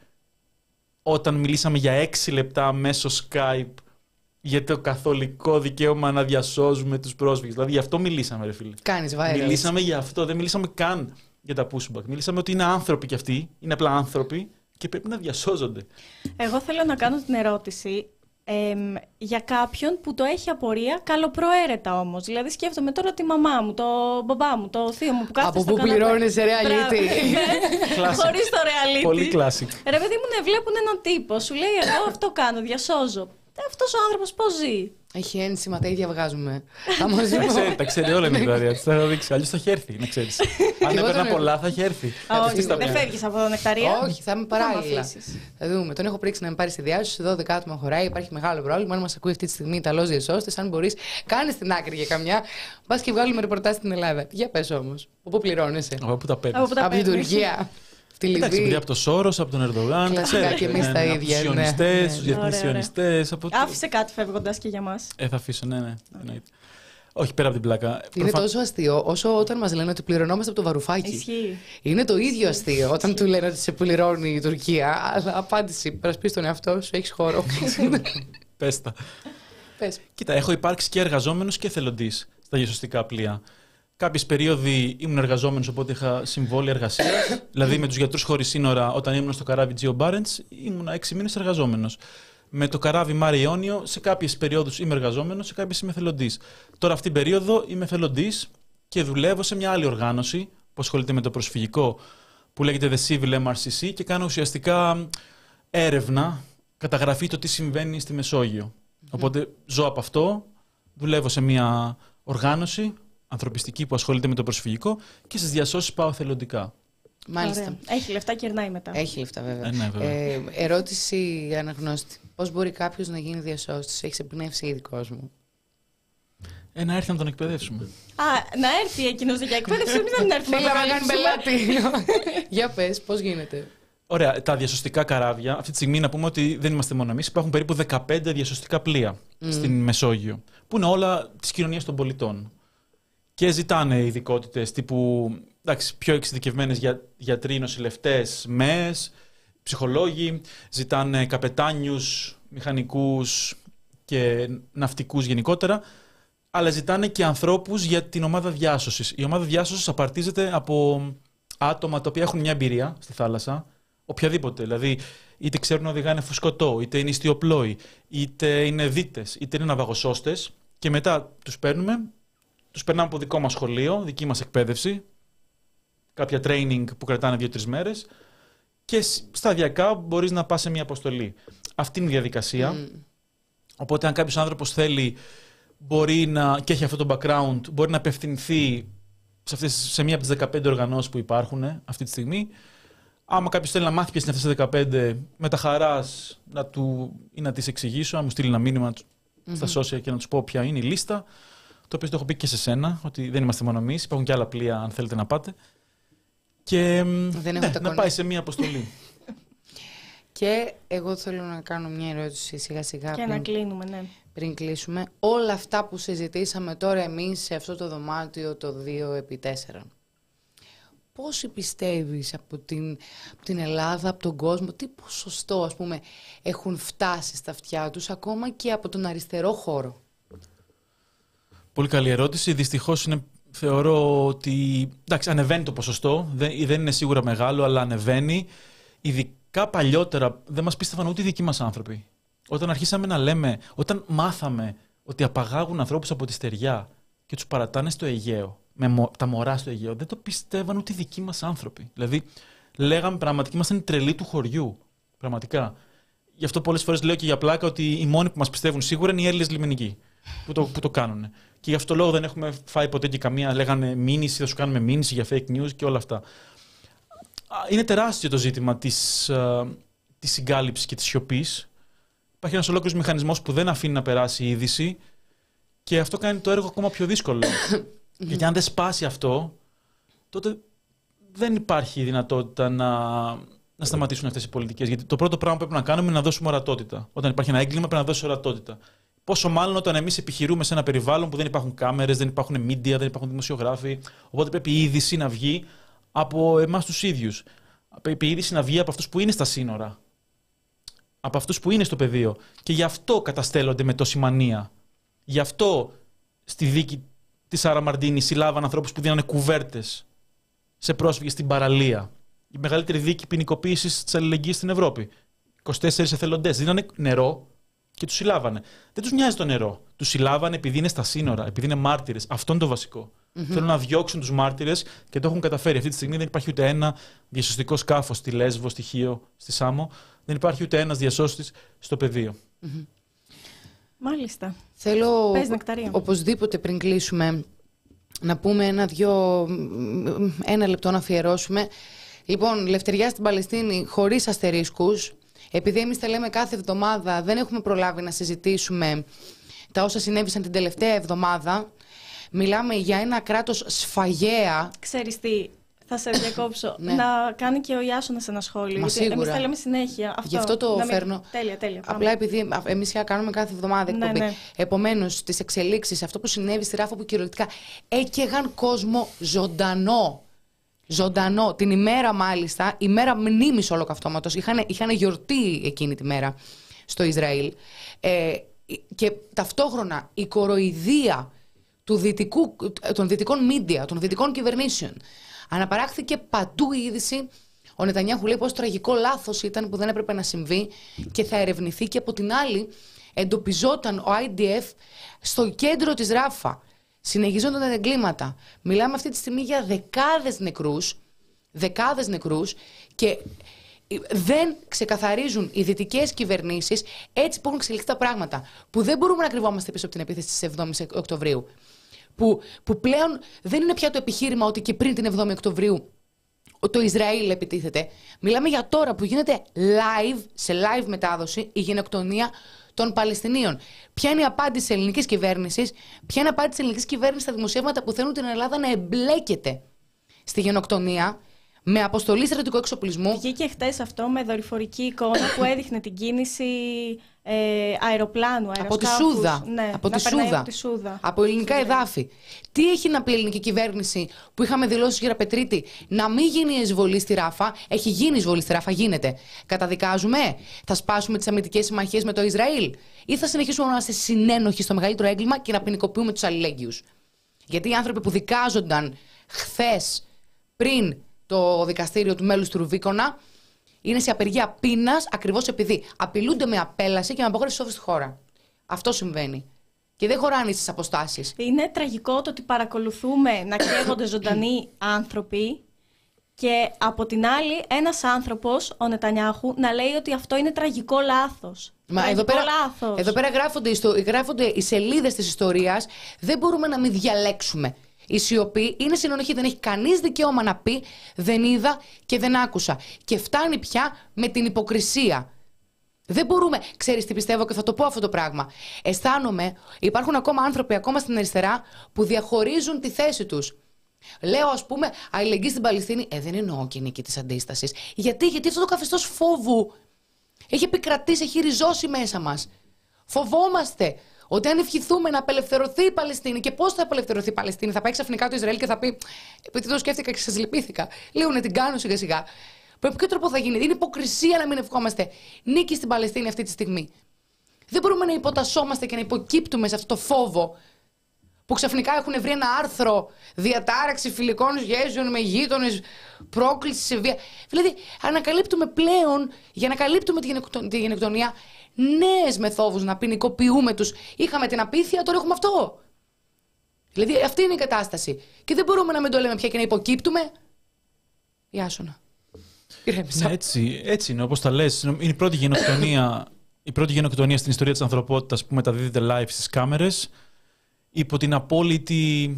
όταν μιλήσαμε για έξι λεπτά μέσω Skype για το καθολικό δικαίωμα να διασώζουμε τους πρόσφυγες. Δηλαδή γι' αυτό μιλήσαμε, ρε φίλε. Κάνεις viral. Μιλήσαμε για αυτό, δεν μιλήσαμε καν για τα pushback. Μιλήσαμε ότι είναι άνθρωποι κι αυτοί, είναι απλά άνθρωποι και πρέπει να διασώζονται. Εγώ θέλω να κάνω την ερώτηση ε, για κάποιον που το έχει απορία καλοπροαίρετα όμως. Δηλαδή σκέφτομαι τώρα τη μαμά μου, το μπαμπά μου, το θείο μου που κάθεται στο καναπέ. Από πού πληρώνεσαι reality. Χωρίς το reality. Πολύ classic. Ρε παιδί μου, ναι, βλέπουν έναν τύπο, σου λέει εγώ αυτό κάνω, διασώζω. Αυτός ο άνθρωπος πώς ζει? Έχει ένσημα, τα ίδια βγάζουμε. Τα ξέρει όλα η Νεκταρία. Θα το δείξει. Αλλιώς θα έχει έρθει, να ξέρεις. Αν έπαιρνα πολλά, θα έχει έρθει. Όχι, δεν φεύγεις από τον Νεκταρία. Όχι, θα είμαι παράλληλα. Θα δούμε. Τον έχω πρίξει να με πάρει στη διάσωση. δώδεκα άτομα χωράει. Υπάρχει μεγάλο πρόβλημα. Αν μας ακούει αυτή τη στιγμή Ιταλός διασώστης, αν μπορείς, κάνε την άκρη για καμιά. Πας και βγάλουμε ρεπορτάζ στην Ελλάδα. Για πες όμως. Από πού πληρώνεσαι? Από πού τα παίρνεις? Από την Τουρκία. Εντάξει, παιδιά, από το Σόρος, από τον Ερντογάν. Κλασικά και εμείς τα ίδια. Από τους σιωνιστές, τους διεθνείς σιωνιστές. Άφησε κάτι φεύγοντας και για μας. Ε, θα αφήσω, ναι, ναι. Εννοείται. Όχι, πέρα από την πλάκα. Είναι τόσο αστείο όσο όταν μας λένε ότι πληρωνόμαστε από το βαρουφάκι. Ισχύει. Είναι το ίδιο αστείο όταν του λένε ότι σε πληρώνει η Τουρκία. Αλλά απάντηση, περασπίσεις τον εαυτό σου, έχεις χώρο. Πες τα. Πες. Κοίτα, έχω υπάρξει και εργαζόμενος και εθελοντής στα διασωστικά πλοία. Κάποιες περίοδοι ήμουν εργαζόμενος, οπότε είχα συμβόλαια εργασίας. Δηλαδή με τους γιατρούς χωρίς σύνορα, όταν ήμουν στο καράβι Geo Barents, ήμουν έξι μήνες εργαζόμενος. Με το καράβι Mare Ionio, σε κάποιες περιόδους είμαι εργαζόμενος, σε κάποιες είμαι εθελοντής. Τώρα, αυτήν την περίοδο είμαι εθελοντής και δουλεύω σε μια άλλη οργάνωση που ασχολείται με το προσφυγικό, που λέγεται The Civil εμ αρ σι σι και κάνω ουσιαστικά έρευνα, καταγραφή το τι συμβαίνει στη Μεσόγειο. Mm-hmm. Οπότε ζω από αυτό, δουλεύω σε μια οργάνωση ανθρωπιστική που ασχολείται με το προσφυγικό και στις διασώσεις πάω εθελοντικά. Μάλιστα. Ωραία. Έχει λεφτά, κερνάει μετά. Έχει λεφτά, βέβαια. Ε, ναι, βέβαια. Ε, ερώτηση αναγνώστη. Πώς μπορεί κάποιος να γίνει διασώστης? Έχεις εμπνεύσει ήδη κόσμο? Ε, να έρθει να τον εκπαιδεύσουμε. Α, να έρθει εκείνος για εκπαίδευση, εμείς να μην έρθουμε. Θέλει να κάνει πελάτη. Για πες, πώς γίνεται? Ωραία, τα διασωστικά καράβια, αυτή τη στιγμή να πούμε ότι δεν είμαστε μόνο εμείς, υπάρχουν περίπου δεκαπέντε διασωστικά πλοία mm. στην Μεσόγειο, που είναι όλα της κοινωνίας των πολιτών. Και ζητάνε ειδικότητες τύπου, εντάξει, πιο εξειδικευμένες για, γιατροί, νοσηλευτές, ΜΕΕΣ, ψυχολόγοι, ζητάνε καπετάνιους, μηχανικούς και ναυτικούς γενικότερα, αλλά ζητάνε και ανθρώπους για την ομάδα διάσωσης. Η ομάδα διάσωσης απαρτίζεται από άτομα τα οποία έχουν μια εμπειρία στη θάλασσα, οποιαδήποτε, δηλαδή είτε ξέρουν να οδηγάνε φουσκωτό, είτε είναι ιστιοπλόοι, είτε είναι δίτες, είτε είναι ναυαγοσώστες και μετά τους παίρνουμε. Τους περνάμε από δικό μας σχολείο, δική μας εκπαίδευση, κάποια training που κρατάνε δύο-τρεις μέρες και σταδιακά μπορείς να πας σε μια αποστολή. Αυτή είναι η διαδικασία. Mm. Οπότε αν κάποιος άνθρωπος θέλει μπορεί να, και έχει αυτό το background, μπορεί να απευθυνθεί σε, αυτές, σε μία από τις δεκαπέντε οργανώσεις που υπάρχουν αυτή τη στιγμή. Άμα κάποιος θέλει να μάθει ποιες είναι αυτές τις δεκαπέντε, με τα χαράς να του, ή να τις εξηγήσω, να μου στείλει ένα μήνυμα mm-hmm. στα social και να τους πω ποια είναι η λίστα. το οποίο το έχω πει και σε σένα, ότι δεν είμαστε μόνο εμείς, υπάρχουν και άλλα πλοία αν θέλετε να πάτε. Και δεν ναι, να πάει σε μία αποστολή. Και εγώ θέλω να κάνω μια ερώτηση σιγά σιγά. Και πριν, να κλείνουμε, ναι. Πριν κλείσουμε. Όλα αυτά που συζητήσαμε τώρα εμείς σε αυτό το δωμάτιο το δύο επί τέσσερα. Πόσοι πιστεύεις από την, από την Ελλάδα, από τον κόσμο, τι ποσοστό ας πούμε έχουν φτάσει στα αυτιά τους ακόμα και από τον αριστερό χώρο? Πολύ καλή ερώτηση. Δυστυχώς είναι, θεωρώ ότι εντάξει, ανεβαίνει το ποσοστό, δεν, δεν είναι σίγουρα μεγάλο, αλλά ανεβαίνει. Ειδικά παλιότερα δεν μας πίστευαν ούτε οι δικοί μας άνθρωποι. Όταν αρχίσαμε να λέμε, όταν μάθαμε ότι απαγάγουν ανθρώπους από τη στεριά και τους παρατάνε στο Αιγαίο, με τα μωρά στο Αιγαίο, δεν το πιστεύαν ούτε οι δικοί μας άνθρωποι. Δηλαδή, λέγαμε πραγματικά, ήμασταν τρελοί του χωριού. Πραγματικά. Γι' αυτό πολλές φορές λέω και για πλάκα ότι οι μόνοι που μας πιστεύουν σίγουρα είναι οι Έλληνες λιμενικοί που το, που το κάνουν. Και γι' αυτό λόγο δεν έχουμε φάει ποτέ και καμία, λέγανε μήνυση, θα σου κάνουμε μήνυση για fake news και όλα αυτά. Είναι τεράστιο το ζήτημα της, uh, της συγκάλυψης και της σιωπής. Υπάρχει ένας ολόκληρος μηχανισμός που δεν αφήνει να περάσει η είδηση και αυτό κάνει το έργο ακόμα πιο δύσκολο. Γιατί αν δεν σπάσει αυτό, τότε δεν υπάρχει δυνατότητα να, να σταματήσουν αυτές οι πολιτικές. Γιατί το πρώτο πράγμα που πρέπει να κάνουμε είναι να δώσουμε ορατότητα. Όταν υπάρχει ένα έγκλημα, πρέπει να δώσει ορατότητα. Πόσο μάλλον όταν εμείς επιχειρούμε σε ένα περιβάλλον που δεν υπάρχουν κάμερες, δεν υπάρχουν media, δεν υπάρχουν δημοσιογράφοι. Οπότε πρέπει η είδηση να βγει από εμάς τους ίδιους. Πρέπει η είδηση να βγει από αυτούς που είναι στα σύνορα. Από αυτούς που είναι στο πεδίο. Και γι' αυτό καταστέλλονται με τόση μανία. Γι' αυτό στη δίκη τη Σάρα Μαρντίνη συλλάβαν ανθρώπους που δίνανε κουβέρτες σε πρόσφυγες στην παραλία. Η μεγαλύτερη δίκη ποινικοποίησης της αλληλεγγύης στην Ευρώπη. είκοσι τέσσερις εθελοντές δίνανε νερό και τους συλλάβανε. Δεν τους νοιάζει το νερό. Τους συλλάβανε επειδή είναι στα σύνορα, επειδή είναι μάρτυρες. Αυτό είναι το βασικό. Mm-hmm. Θέλουν να διώξουν τους μάρτυρες και το έχουν καταφέρει. Αυτή τη στιγμή δεν υπάρχει ούτε ένα διασωστικό σκάφος στη Λέσβο, στη Χίο, στη Σάμο. Δεν υπάρχει ούτε ένας διασώστης στο πεδίο. Mm-hmm. Μάλιστα. Θέλω οπωσδήποτε πριν κλείσουμε να πούμε ένα, δυο, ένα λεπτό να αφιερώσουμε. Λοιπόν, λευτεριά στην Παλαιστίνη χωρίς αστερίσκους. Επειδή εμείς τα λέμε κάθε εβδομάδα, δεν έχουμε προλάβει να συζητήσουμε τα όσα συνέβησαν την τελευταία εβδομάδα. Μιλάμε για ένα κράτος σφαγέα. Ξέρεις τι, θα σε διακόψω. Ναι. Να κάνει και ο Ιάσονας ένα σχόλιο. Μα γιατί εμείς τα λέμε συνέχεια. Αυτό. Γι' αυτό το να φέρνω. Μην... Τέλεια, τέλεια. Απλά πάμε. Επειδή εμείς κάνουμε κάθε εβδομάδα εκπομπή. Ναι, ναι. Επομένως, στις εξελίξεις, αυτό που συνέβη στη Ράφα που κυριολεκτικά έκαιγαν κόσμο ζωντανό. Ζωντανό. Την ημέρα μάλιστα, ημέρα μνήμης ολοκαυτώματος. Είχαν, είχαν γιορτή εκείνη τη μέρα στο Ισραήλ. Ε, και ταυτόχρονα η κοροϊδία του δυτικού, των δυτικών μίντια, των δυτικών κυβερνήσεων. Αναπαράχθηκε παντού η είδηση. Ο Νετανιάχου λέει πως τραγικό λάθος ήταν που δεν έπρεπε να συμβεί και θα ερευνηθεί. Και από την άλλη εντοπιζόταν ο άι ντι εφ στο κέντρο της Ράφα. Συνεχίζονταν τα εγκλήματα. Μιλάμε αυτή τη στιγμή για δεκάδες νεκρούς, δεκάδες νεκρούς και δεν ξεκαθαρίζουν οι δυτικές κυβερνήσεις έτσι που έχουν εξελιχθεί τα πράγματα. Που δεν μπορούμε να κρυβόμαστε πίσω από την επίθεση της εβδόμης Οκτωβρίου. Που, που πλέον δεν είναι πια το επιχείρημα ότι και πριν την εβδόμη Οκτωβρίου το Ισραήλ επιτίθεται. Μιλάμε για τώρα που γίνεται live, σε live μετάδοση, η γενοκτονία των Παλαιστινίων. Ποια είναι η απάντηση της ελληνικής κυβέρνησης, ποια είναι η απάντηση της ελληνικής κυβέρνησης στα δημοσιεύματα που θέλουν την Ελλάδα να εμπλέκεται στη γενοκτονία με αποστολή στρατιωτικού εξοπλισμού. Βγήκε χτες αυτό με δορυφορική εικόνα που έδειχνε την κίνηση ε, αεροπλάνου, αεροσκάφους. Από τη Σούδα. Ναι, από, τη Σούδα. από τη Σούδα. Από ελληνικά εδάφη. Τι έχει να πει η ελληνική κυβέρνηση που είχαμε δηλώσει για Πετρίτη να μην γίνει η εισβολή στη Ράφα? Έχει γίνει η εισβολή στη Ράφα, γίνεται. Καταδικάζουμε, θα σπάσουμε τις αμυντικές συμμαχίες με το Ισραήλ ή θα συνεχίσουμε να είμαστε συνένοχοι στο μεγαλύτερο έγκλημα και να ποινικοποιούμε τους αλληλέγγυους? Γιατί οι άνθρωποι που δικάζονταν χθες πριν το δικαστήριο του μέλους του Ρουβίκονα είναι σε απεργία πείνας ακριβώς επειδή απειλούνται με απέλαση και με απόγραφη εισόδου στη χώρα. Αυτό συμβαίνει. Και δεν χωράνε στις αποστάσεις. Είναι τραγικό το ότι παρακολουθούμε να καίγονται ζωντανοί άνθρωποι και από την άλλη ένας άνθρωπος, ο Νετανιάχου, να λέει ότι αυτό είναι τραγικό λάθος. Μα τραγικό εδώ πέρα, λάθος. εδώ πέρα γράφονται, γράφονται οι σελίδες της ιστορίας. Δεν μπορούμε να μην διαλέξουμε. Η σιωπή είναι συνονοχή. Δεν έχει κανείς δικαίωμα να πει δεν είδα και δεν άκουσα. Και φτάνει πια με την υποκρισία. Δεν μπορούμε. Ξέρεις τι πιστεύω και θα το πω αυτό το πράγμα. Αισθάνομαι, υπάρχουν ακόμα άνθρωποι, ακόμα στην αριστερά, που διαχωρίζουν τη θέση τους. Λέω, ας πούμε, αλληλεγγύη στην Παλαιστίνη. Ε, δεν εννοώ και νίκη της αντίστασης. Γιατί, γιατί αυτό το καθεστώς φόβου έχει επικρατήσει, έχει ριζώσει μέσα μας. Φοβόμαστε ότι αν ευχηθούμε να απελευθερωθεί η Παλαιστίνη, και πώς θα απελευθερωθεί η Παλαιστίνη, θα πάει ξαφνικά το Ισραήλ και θα πει, επειδή το σκέφτηκα και σας λυπήθηκα, λίγο να την κάνω σιγά σιγά. Με ποιο τρόπο θα γίνει? Είναι υποκρισία να μην ευχόμαστε νίκη στην Παλαιστίνη αυτή τη στιγμή. Δεν μπορούμε να υποτασσόμαστε και να υποκύπτουμε σε αυτό το φόβο που ξαφνικά έχουν βρει ένα άρθρο διατάραξη φιλικών σχέσεων με γείτονες, πρόκληση σε βία. Δηλαδή, ανακαλύπτουμε πλέον, για να καλύπτουμε τη γενοκτονία, νέες μεθόδους να ποινικοποιούμε τους. Είχαμε την απίθεια, τώρα έχουμε αυτό. Δηλαδή, αυτή είναι η κατάσταση. Και δεν μπορούμε να μην το λέμε πια και να υποκύπτουμε. Ιάσονα. Ναι, έτσι, έτσι είναι, όπως τα λες. Είναι η πρώτη γενοκτονία, η πρώτη γενοκτονία στην ιστορία της ανθρωπότητας που μεταδίδεται live στις κάμερες, υπό την απόλυτη,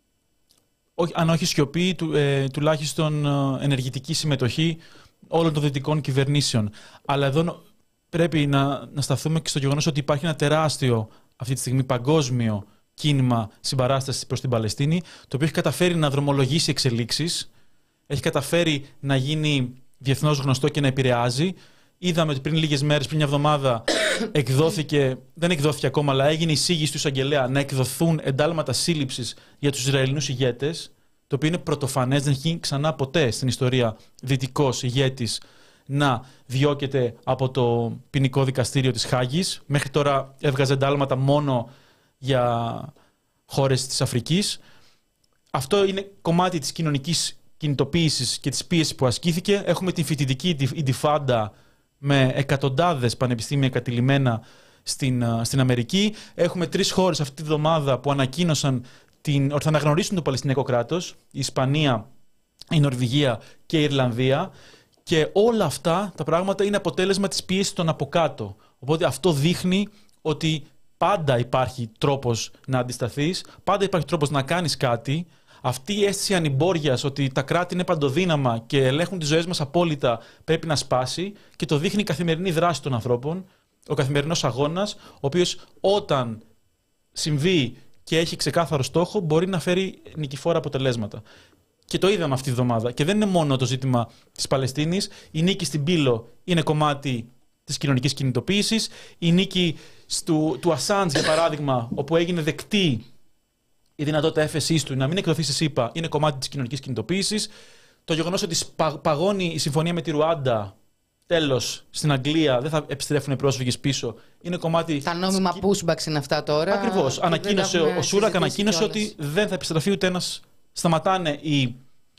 όχι, αν όχι σιωπή, του, ε, τουλάχιστον ε, ενεργητική συμμετοχή όλων των δυτικών κυβερνήσεων. Αλλά εδώ πρέπει να, να σταθούμε και στο γεγονός ότι υπάρχει ένα τεράστιο, αυτή τη στιγμή παγκόσμιο κίνημα συμπαράστασης προς την Παλαιστίνη, το οποίο έχει καταφέρει να δρομολογήσει εξελίξεις, έχει καταφέρει να γίνει διεθνώς γνωστό και να επηρεάζει. Είδαμε ότι πριν λίγες μέρες, πριν μια εβδομάδα, εκδόθηκε, δεν εκδόθηκε ακόμα, αλλά έγινε εισήγηση του εισαγγελέα να εκδοθούν εντάλματα σύλληψης για τους Ισραηλινούς ηγέτες, το οποίο είναι πρωτοφανές, δεν έχει γίνει ξανά ποτέ στην ιστορία δυτικός ηγέτης να διώκεται από το ποινικό δικαστήριο της Χάγης. Μέχρι τώρα έβγαζε εντάλματα μόνο για χώρες της Αφρικής. Αυτό είναι κομμάτι της κοινωνικής κινητοποίησης και της πίεσης που ασκήθηκε. Έχουμε την φοιτητική ιντιφάντα με εκατοντάδες πανεπιστήμια κατηλημένα στην, στην Αμερική. Έχουμε τρεις χώρες αυτή τη βδομάδα που ανακοίνωσαν την, ότι θα αναγνωρίσουν το Παλαιστινιακό κράτος. Η Ισπανία, η Νορβηγία και η Ιρλανδία. Και όλα αυτά τα πράγματα είναι αποτέλεσμα της πίεσης των από κάτω. Οπότε αυτό δείχνει ότι πάντα υπάρχει τρόπος να αντισταθείς, πάντα υπάρχει τρόπος να κάνεις κάτι. Αυτή η αίσθηση ανημπόριας ότι τα κράτη είναι παντοδύναμα και ελέγχουν τις ζωές μας απόλυτα πρέπει να σπάσει, και το δείχνει η καθημερινή δράση των ανθρώπων, ο καθημερινός αγώνας, ο οποίος όταν συμβεί και έχει ξεκάθαρο στόχο μπορεί να φέρει νικηφόρα αποτελέσματα. Και το είδαμε αυτή τη βδομάδα. Και δεν είναι μόνο το ζήτημα της Παλαιστίνης. Η νίκη στην Πύλο είναι κομμάτι της κοινωνικής κινητοποίησης. Η νίκη του, του Ασάντζ, για παράδειγμα, όπου έγινε δεκτή η δυνατότητα έφεσής του να μην εκδοθεί στη ΣΥΠΑ, είναι κομμάτι της κοινωνικής κινητοποίησης. Το γεγονός ότι παγώνει η συμφωνία με τη Ρουάντα, τέλος, στην Αγγλία, δεν θα επιστρέφουν οι πρόσφυγες πίσω, είναι κομμάτι. Τα νόμιμα pushbacks είναι αυτά τώρα. Ακριβώς. Ανακοίνωσε, ο Σούρακ ανακοίνωσε ότι δεν θα επιστραφεί ούτε ένας. Σταματάνε οι,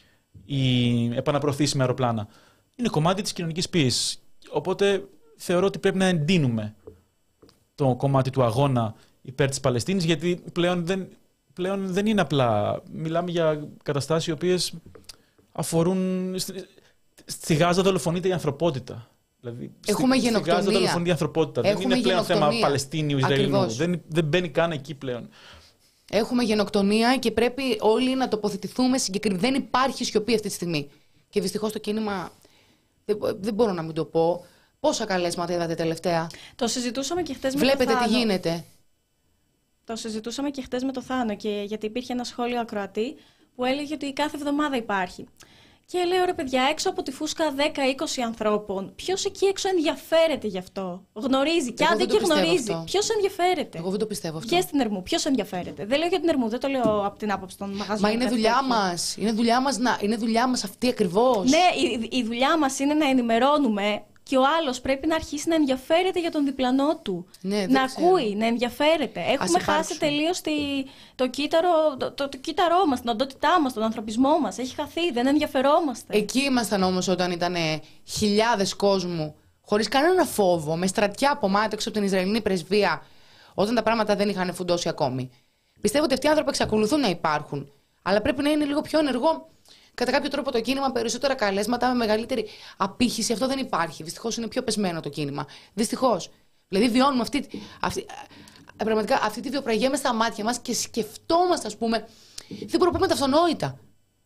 οι επαναπροωθήσεις με αεροπλάνα. Είναι κομμάτι της κοινωνικής πίεσης. Οπότε θεωρώ ότι πρέπει να εντείνουμε το κομμάτι του αγώνα υπέρ της Παλαιστίνης, γιατί πλέον δεν. Πλέον δεν είναι απλά. Μιλάμε για καταστάσεις οι οποίες αφορούν. Στη Γάζα δολοφονείται η ανθρωπότητα. Δηλαδή, Έχουμε στη, γενοκτονία. Στη Γάζα δολοφονείται η ανθρωπότητα. Έχουμε δεν είναι πλέον γενοκτονία. θέμα Παλαιστίνιου-Ισραηλινού. Δεν, δεν μπαίνει καν εκεί πλέον. Έχουμε γενοκτονία και πρέπει όλοι να τοποθετηθούμε συγκεκριμένα. Δεν υπάρχει σιωπή αυτή τη στιγμή. Και δυστυχώς το κίνημα. Δεν, δεν μπορώ να μην το πω. Πόσα καλέσματα είδατε τελευταία? Το συζητούσαμε και χτες με Βλέπετε το Θάνο. τι γίνεται. Το συζητούσαμε και χτες με το Θάνο, και γιατί υπήρχε ένα σχόλιο ακροατή που έλεγε ότι κάθε εβδομάδα υπάρχει. Και λέω, ρε παιδιά, έξω από τη φούσκα δέκα είκοσι ανθρώπων, ποιος εκεί έξω ενδιαφέρεται γι' αυτό? Γνωρίζει, και αν δεν και γνωρίζει, ποιος ενδιαφέρεται? Εγώ δεν το πιστεύω αυτό. Και στην Ερμού, ποιος ενδιαφέρεται? Δεν λέω για την Ερμού, δεν το λέω από την άποψη των μαγαζιών. Μα είναι δουλειά μας. Είναι δουλειά μας, να... είναι δουλειά μας αυτή ακριβώς. Ναι, η, η δουλειά μας είναι να ενημερώνουμε. Και ο άλλος πρέπει να αρχίσει να ενδιαφέρεται για τον διπλανό του. Ναι, να ξέρω. ακούει, να ενδιαφέρεται. Έχουμε χάσει τελείως τη, το, κύτταρο, το, το, το κύτταρό μας, την οντότητά μας, τον ανθρωπισμό μας. Έχει χαθεί, δεν ενδιαφερόμαστε. Εκεί ήμασταν όμως όταν ήταν χιλιάδες κόσμου, χωρίς κανένα φόβο, με στρατιά από μάτια έξω από την Ισραηλινή πρεσβεία, όταν τα πράγματα δεν είχαν φουντώσει ακόμη. Πιστεύω ότι αυτοί οι άνθρωποι εξακολουθούν να υπάρχουν. Αλλά πρέπει να είναι λίγο πιο ενεργό. Κατά κάποιο τρόπο το κίνημα, περισσότερα καλέσματα, με μεγαλύτερη απήχηση. Αυτό δεν υπάρχει. Δυστυχώς είναι πιο πεσμένο το κίνημα. Δυστυχώς. Δηλαδή βιώνουμε αυτή, αυτή, πραγματικά αυτή τη βιοπραγία μες στα μάτια μας και σκεφτόμαστε, ας πούμε, δεν μπορούμε να πούμε τα αυτονόητα.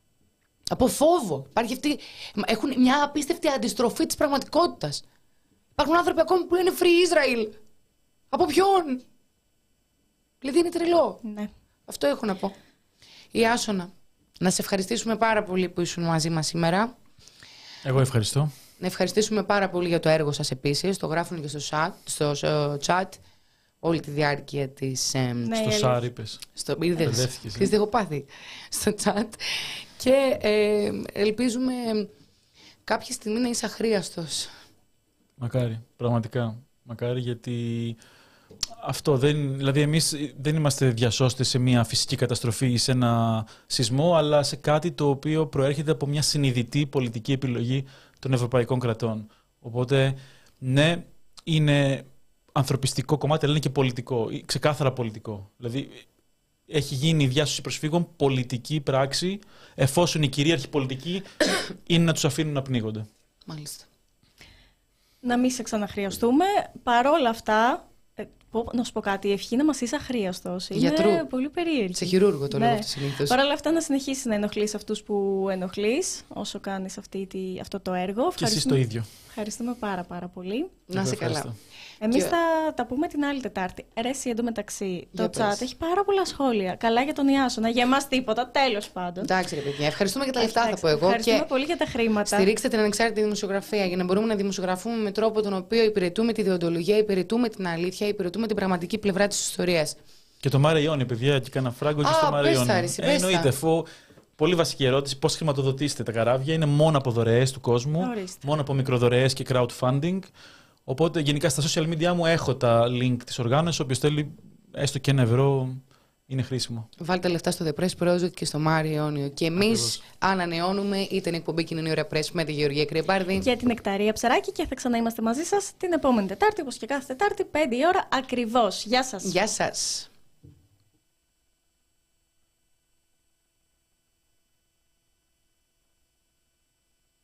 Από φόβο. Υπάρχει αυτή, έχουν μια απίστευτη αντιστροφή της πραγματικότητας. Υπάρχουν άνθρωποι ακόμη που είναι free Israel. Από ποιον? Δηλαδή είναι τρελό. Ναι. Αυτό έχω να πω. Ιάσονα, να σε ευχαριστήσουμε πάρα πολύ που ήσουν μαζί μας σήμερα. Εγώ ευχαριστώ. Να ευχαριστήσουμε πάρα πολύ για το έργο σας επίσης. Το γράφουν και στο chat, στο, στο chat όλη τη διάρκεια της... Ε, ναι, στο σάρ είπες. Στο είδες. Ξέρεις τι έχω πάθει. Στο chat. Και ε, ελπίζουμε κάποια στιγμή να είσαι αχρίαστος. Μακάρι, πραγματικά. Μακάρι, γιατί αυτό δεν, δηλαδή εμείς δεν είμαστε διασώστες σε μια φυσική καταστροφή ή σε ένα σεισμό, αλλά σε κάτι το οποίο προέρχεται από μια συνειδητή πολιτική επιλογή των ευρωπαϊκών κρατών. Οπότε, ναι, είναι ανθρωπιστικό κομμάτι, αλλά είναι και πολιτικό, ξεκάθαρα πολιτικό. Δηλαδή, έχει γίνει η διάσωση προσφύγων πολιτική πράξη, εφόσον η κυρίαρχη πολιτική είναι να τους αφήνουν να πνίγονται. Μάλιστα. Να μην σε ξαναχρειαστούμε. Παρόλα αυτά, ε, να σου πω κάτι, η ευχή να μας είσαι αχρίαστος είναι Γιατρού. Πολύ περίεργη. Σε χειρούργο το ναι. λέω αυτό συνήθως. Παρ' όλα αυτά να συνεχίσεις να ενοχλείς αυτούς που ενοχλείς όσο κάνεις αυτή, τη, αυτό το έργο. Και εσείς το ίδιο. Ευχαριστούμε πάρα πάρα πολύ. Να είσαι καλά. Εμείς και... θα τα πούμε την άλλη Τετάρτη. Ρε εσύ εντωμεταξύ, το Για chat πες. έχει πάρα πολλά σχόλια. Καλά για τον Ιάσονα, για εμάς τίποτα, τέλος πάντων. Εντάξει ρε παιδιά, ευχαριστούμε για τα λεφτά θα πω εγώ. Ευχαριστούμε και πολύ για τα χρήματα. Στηρίξτε την ανεξάρτητη δημοσιογραφία για να μπορούμε να δημοσιογραφούμε με τρόπο τον οποίο υπηρετούμε τη διοντολογία, υπηρετούμε την αλήθεια, υπηρετούμε την πραγματική πλευρά της ιστορίας. Και το Μάρε Ιόνι, παιδιά, και κάνα φράγκο και στο Μάρε Ιόνι. Ε, εννοείται, φω... Πολύ βασική ερώτηση, πώς χρηματοδοτήσετε τα καράβια. Είναι μόνο από δωρεές του κόσμου, Ορίστε. μόνο από μικροδωρεές και crowdfunding. Οπότε γενικά στα social media μου έχω τα link της οργάνωσης, όποιος θέλει έστω και ένα ευρώ είναι χρήσιμο. Βάλτε λεφτά στο The Press Project και στο Μάριο Ιόνιο. Και εμείς ανανεώνουμε είτε την εκπομπή Κοινωνία Ωραία Press με τη Γεωργία Κρυμπάρδη. Και την Νεκταρία Ψαράκη και θα ξαναείμαστε μαζί σας την επόμενη Τετάρτη, όπως και κάθε Τετάρτη, πέντε η ώρα ακριβώς. Γεια σας. Γεια σας.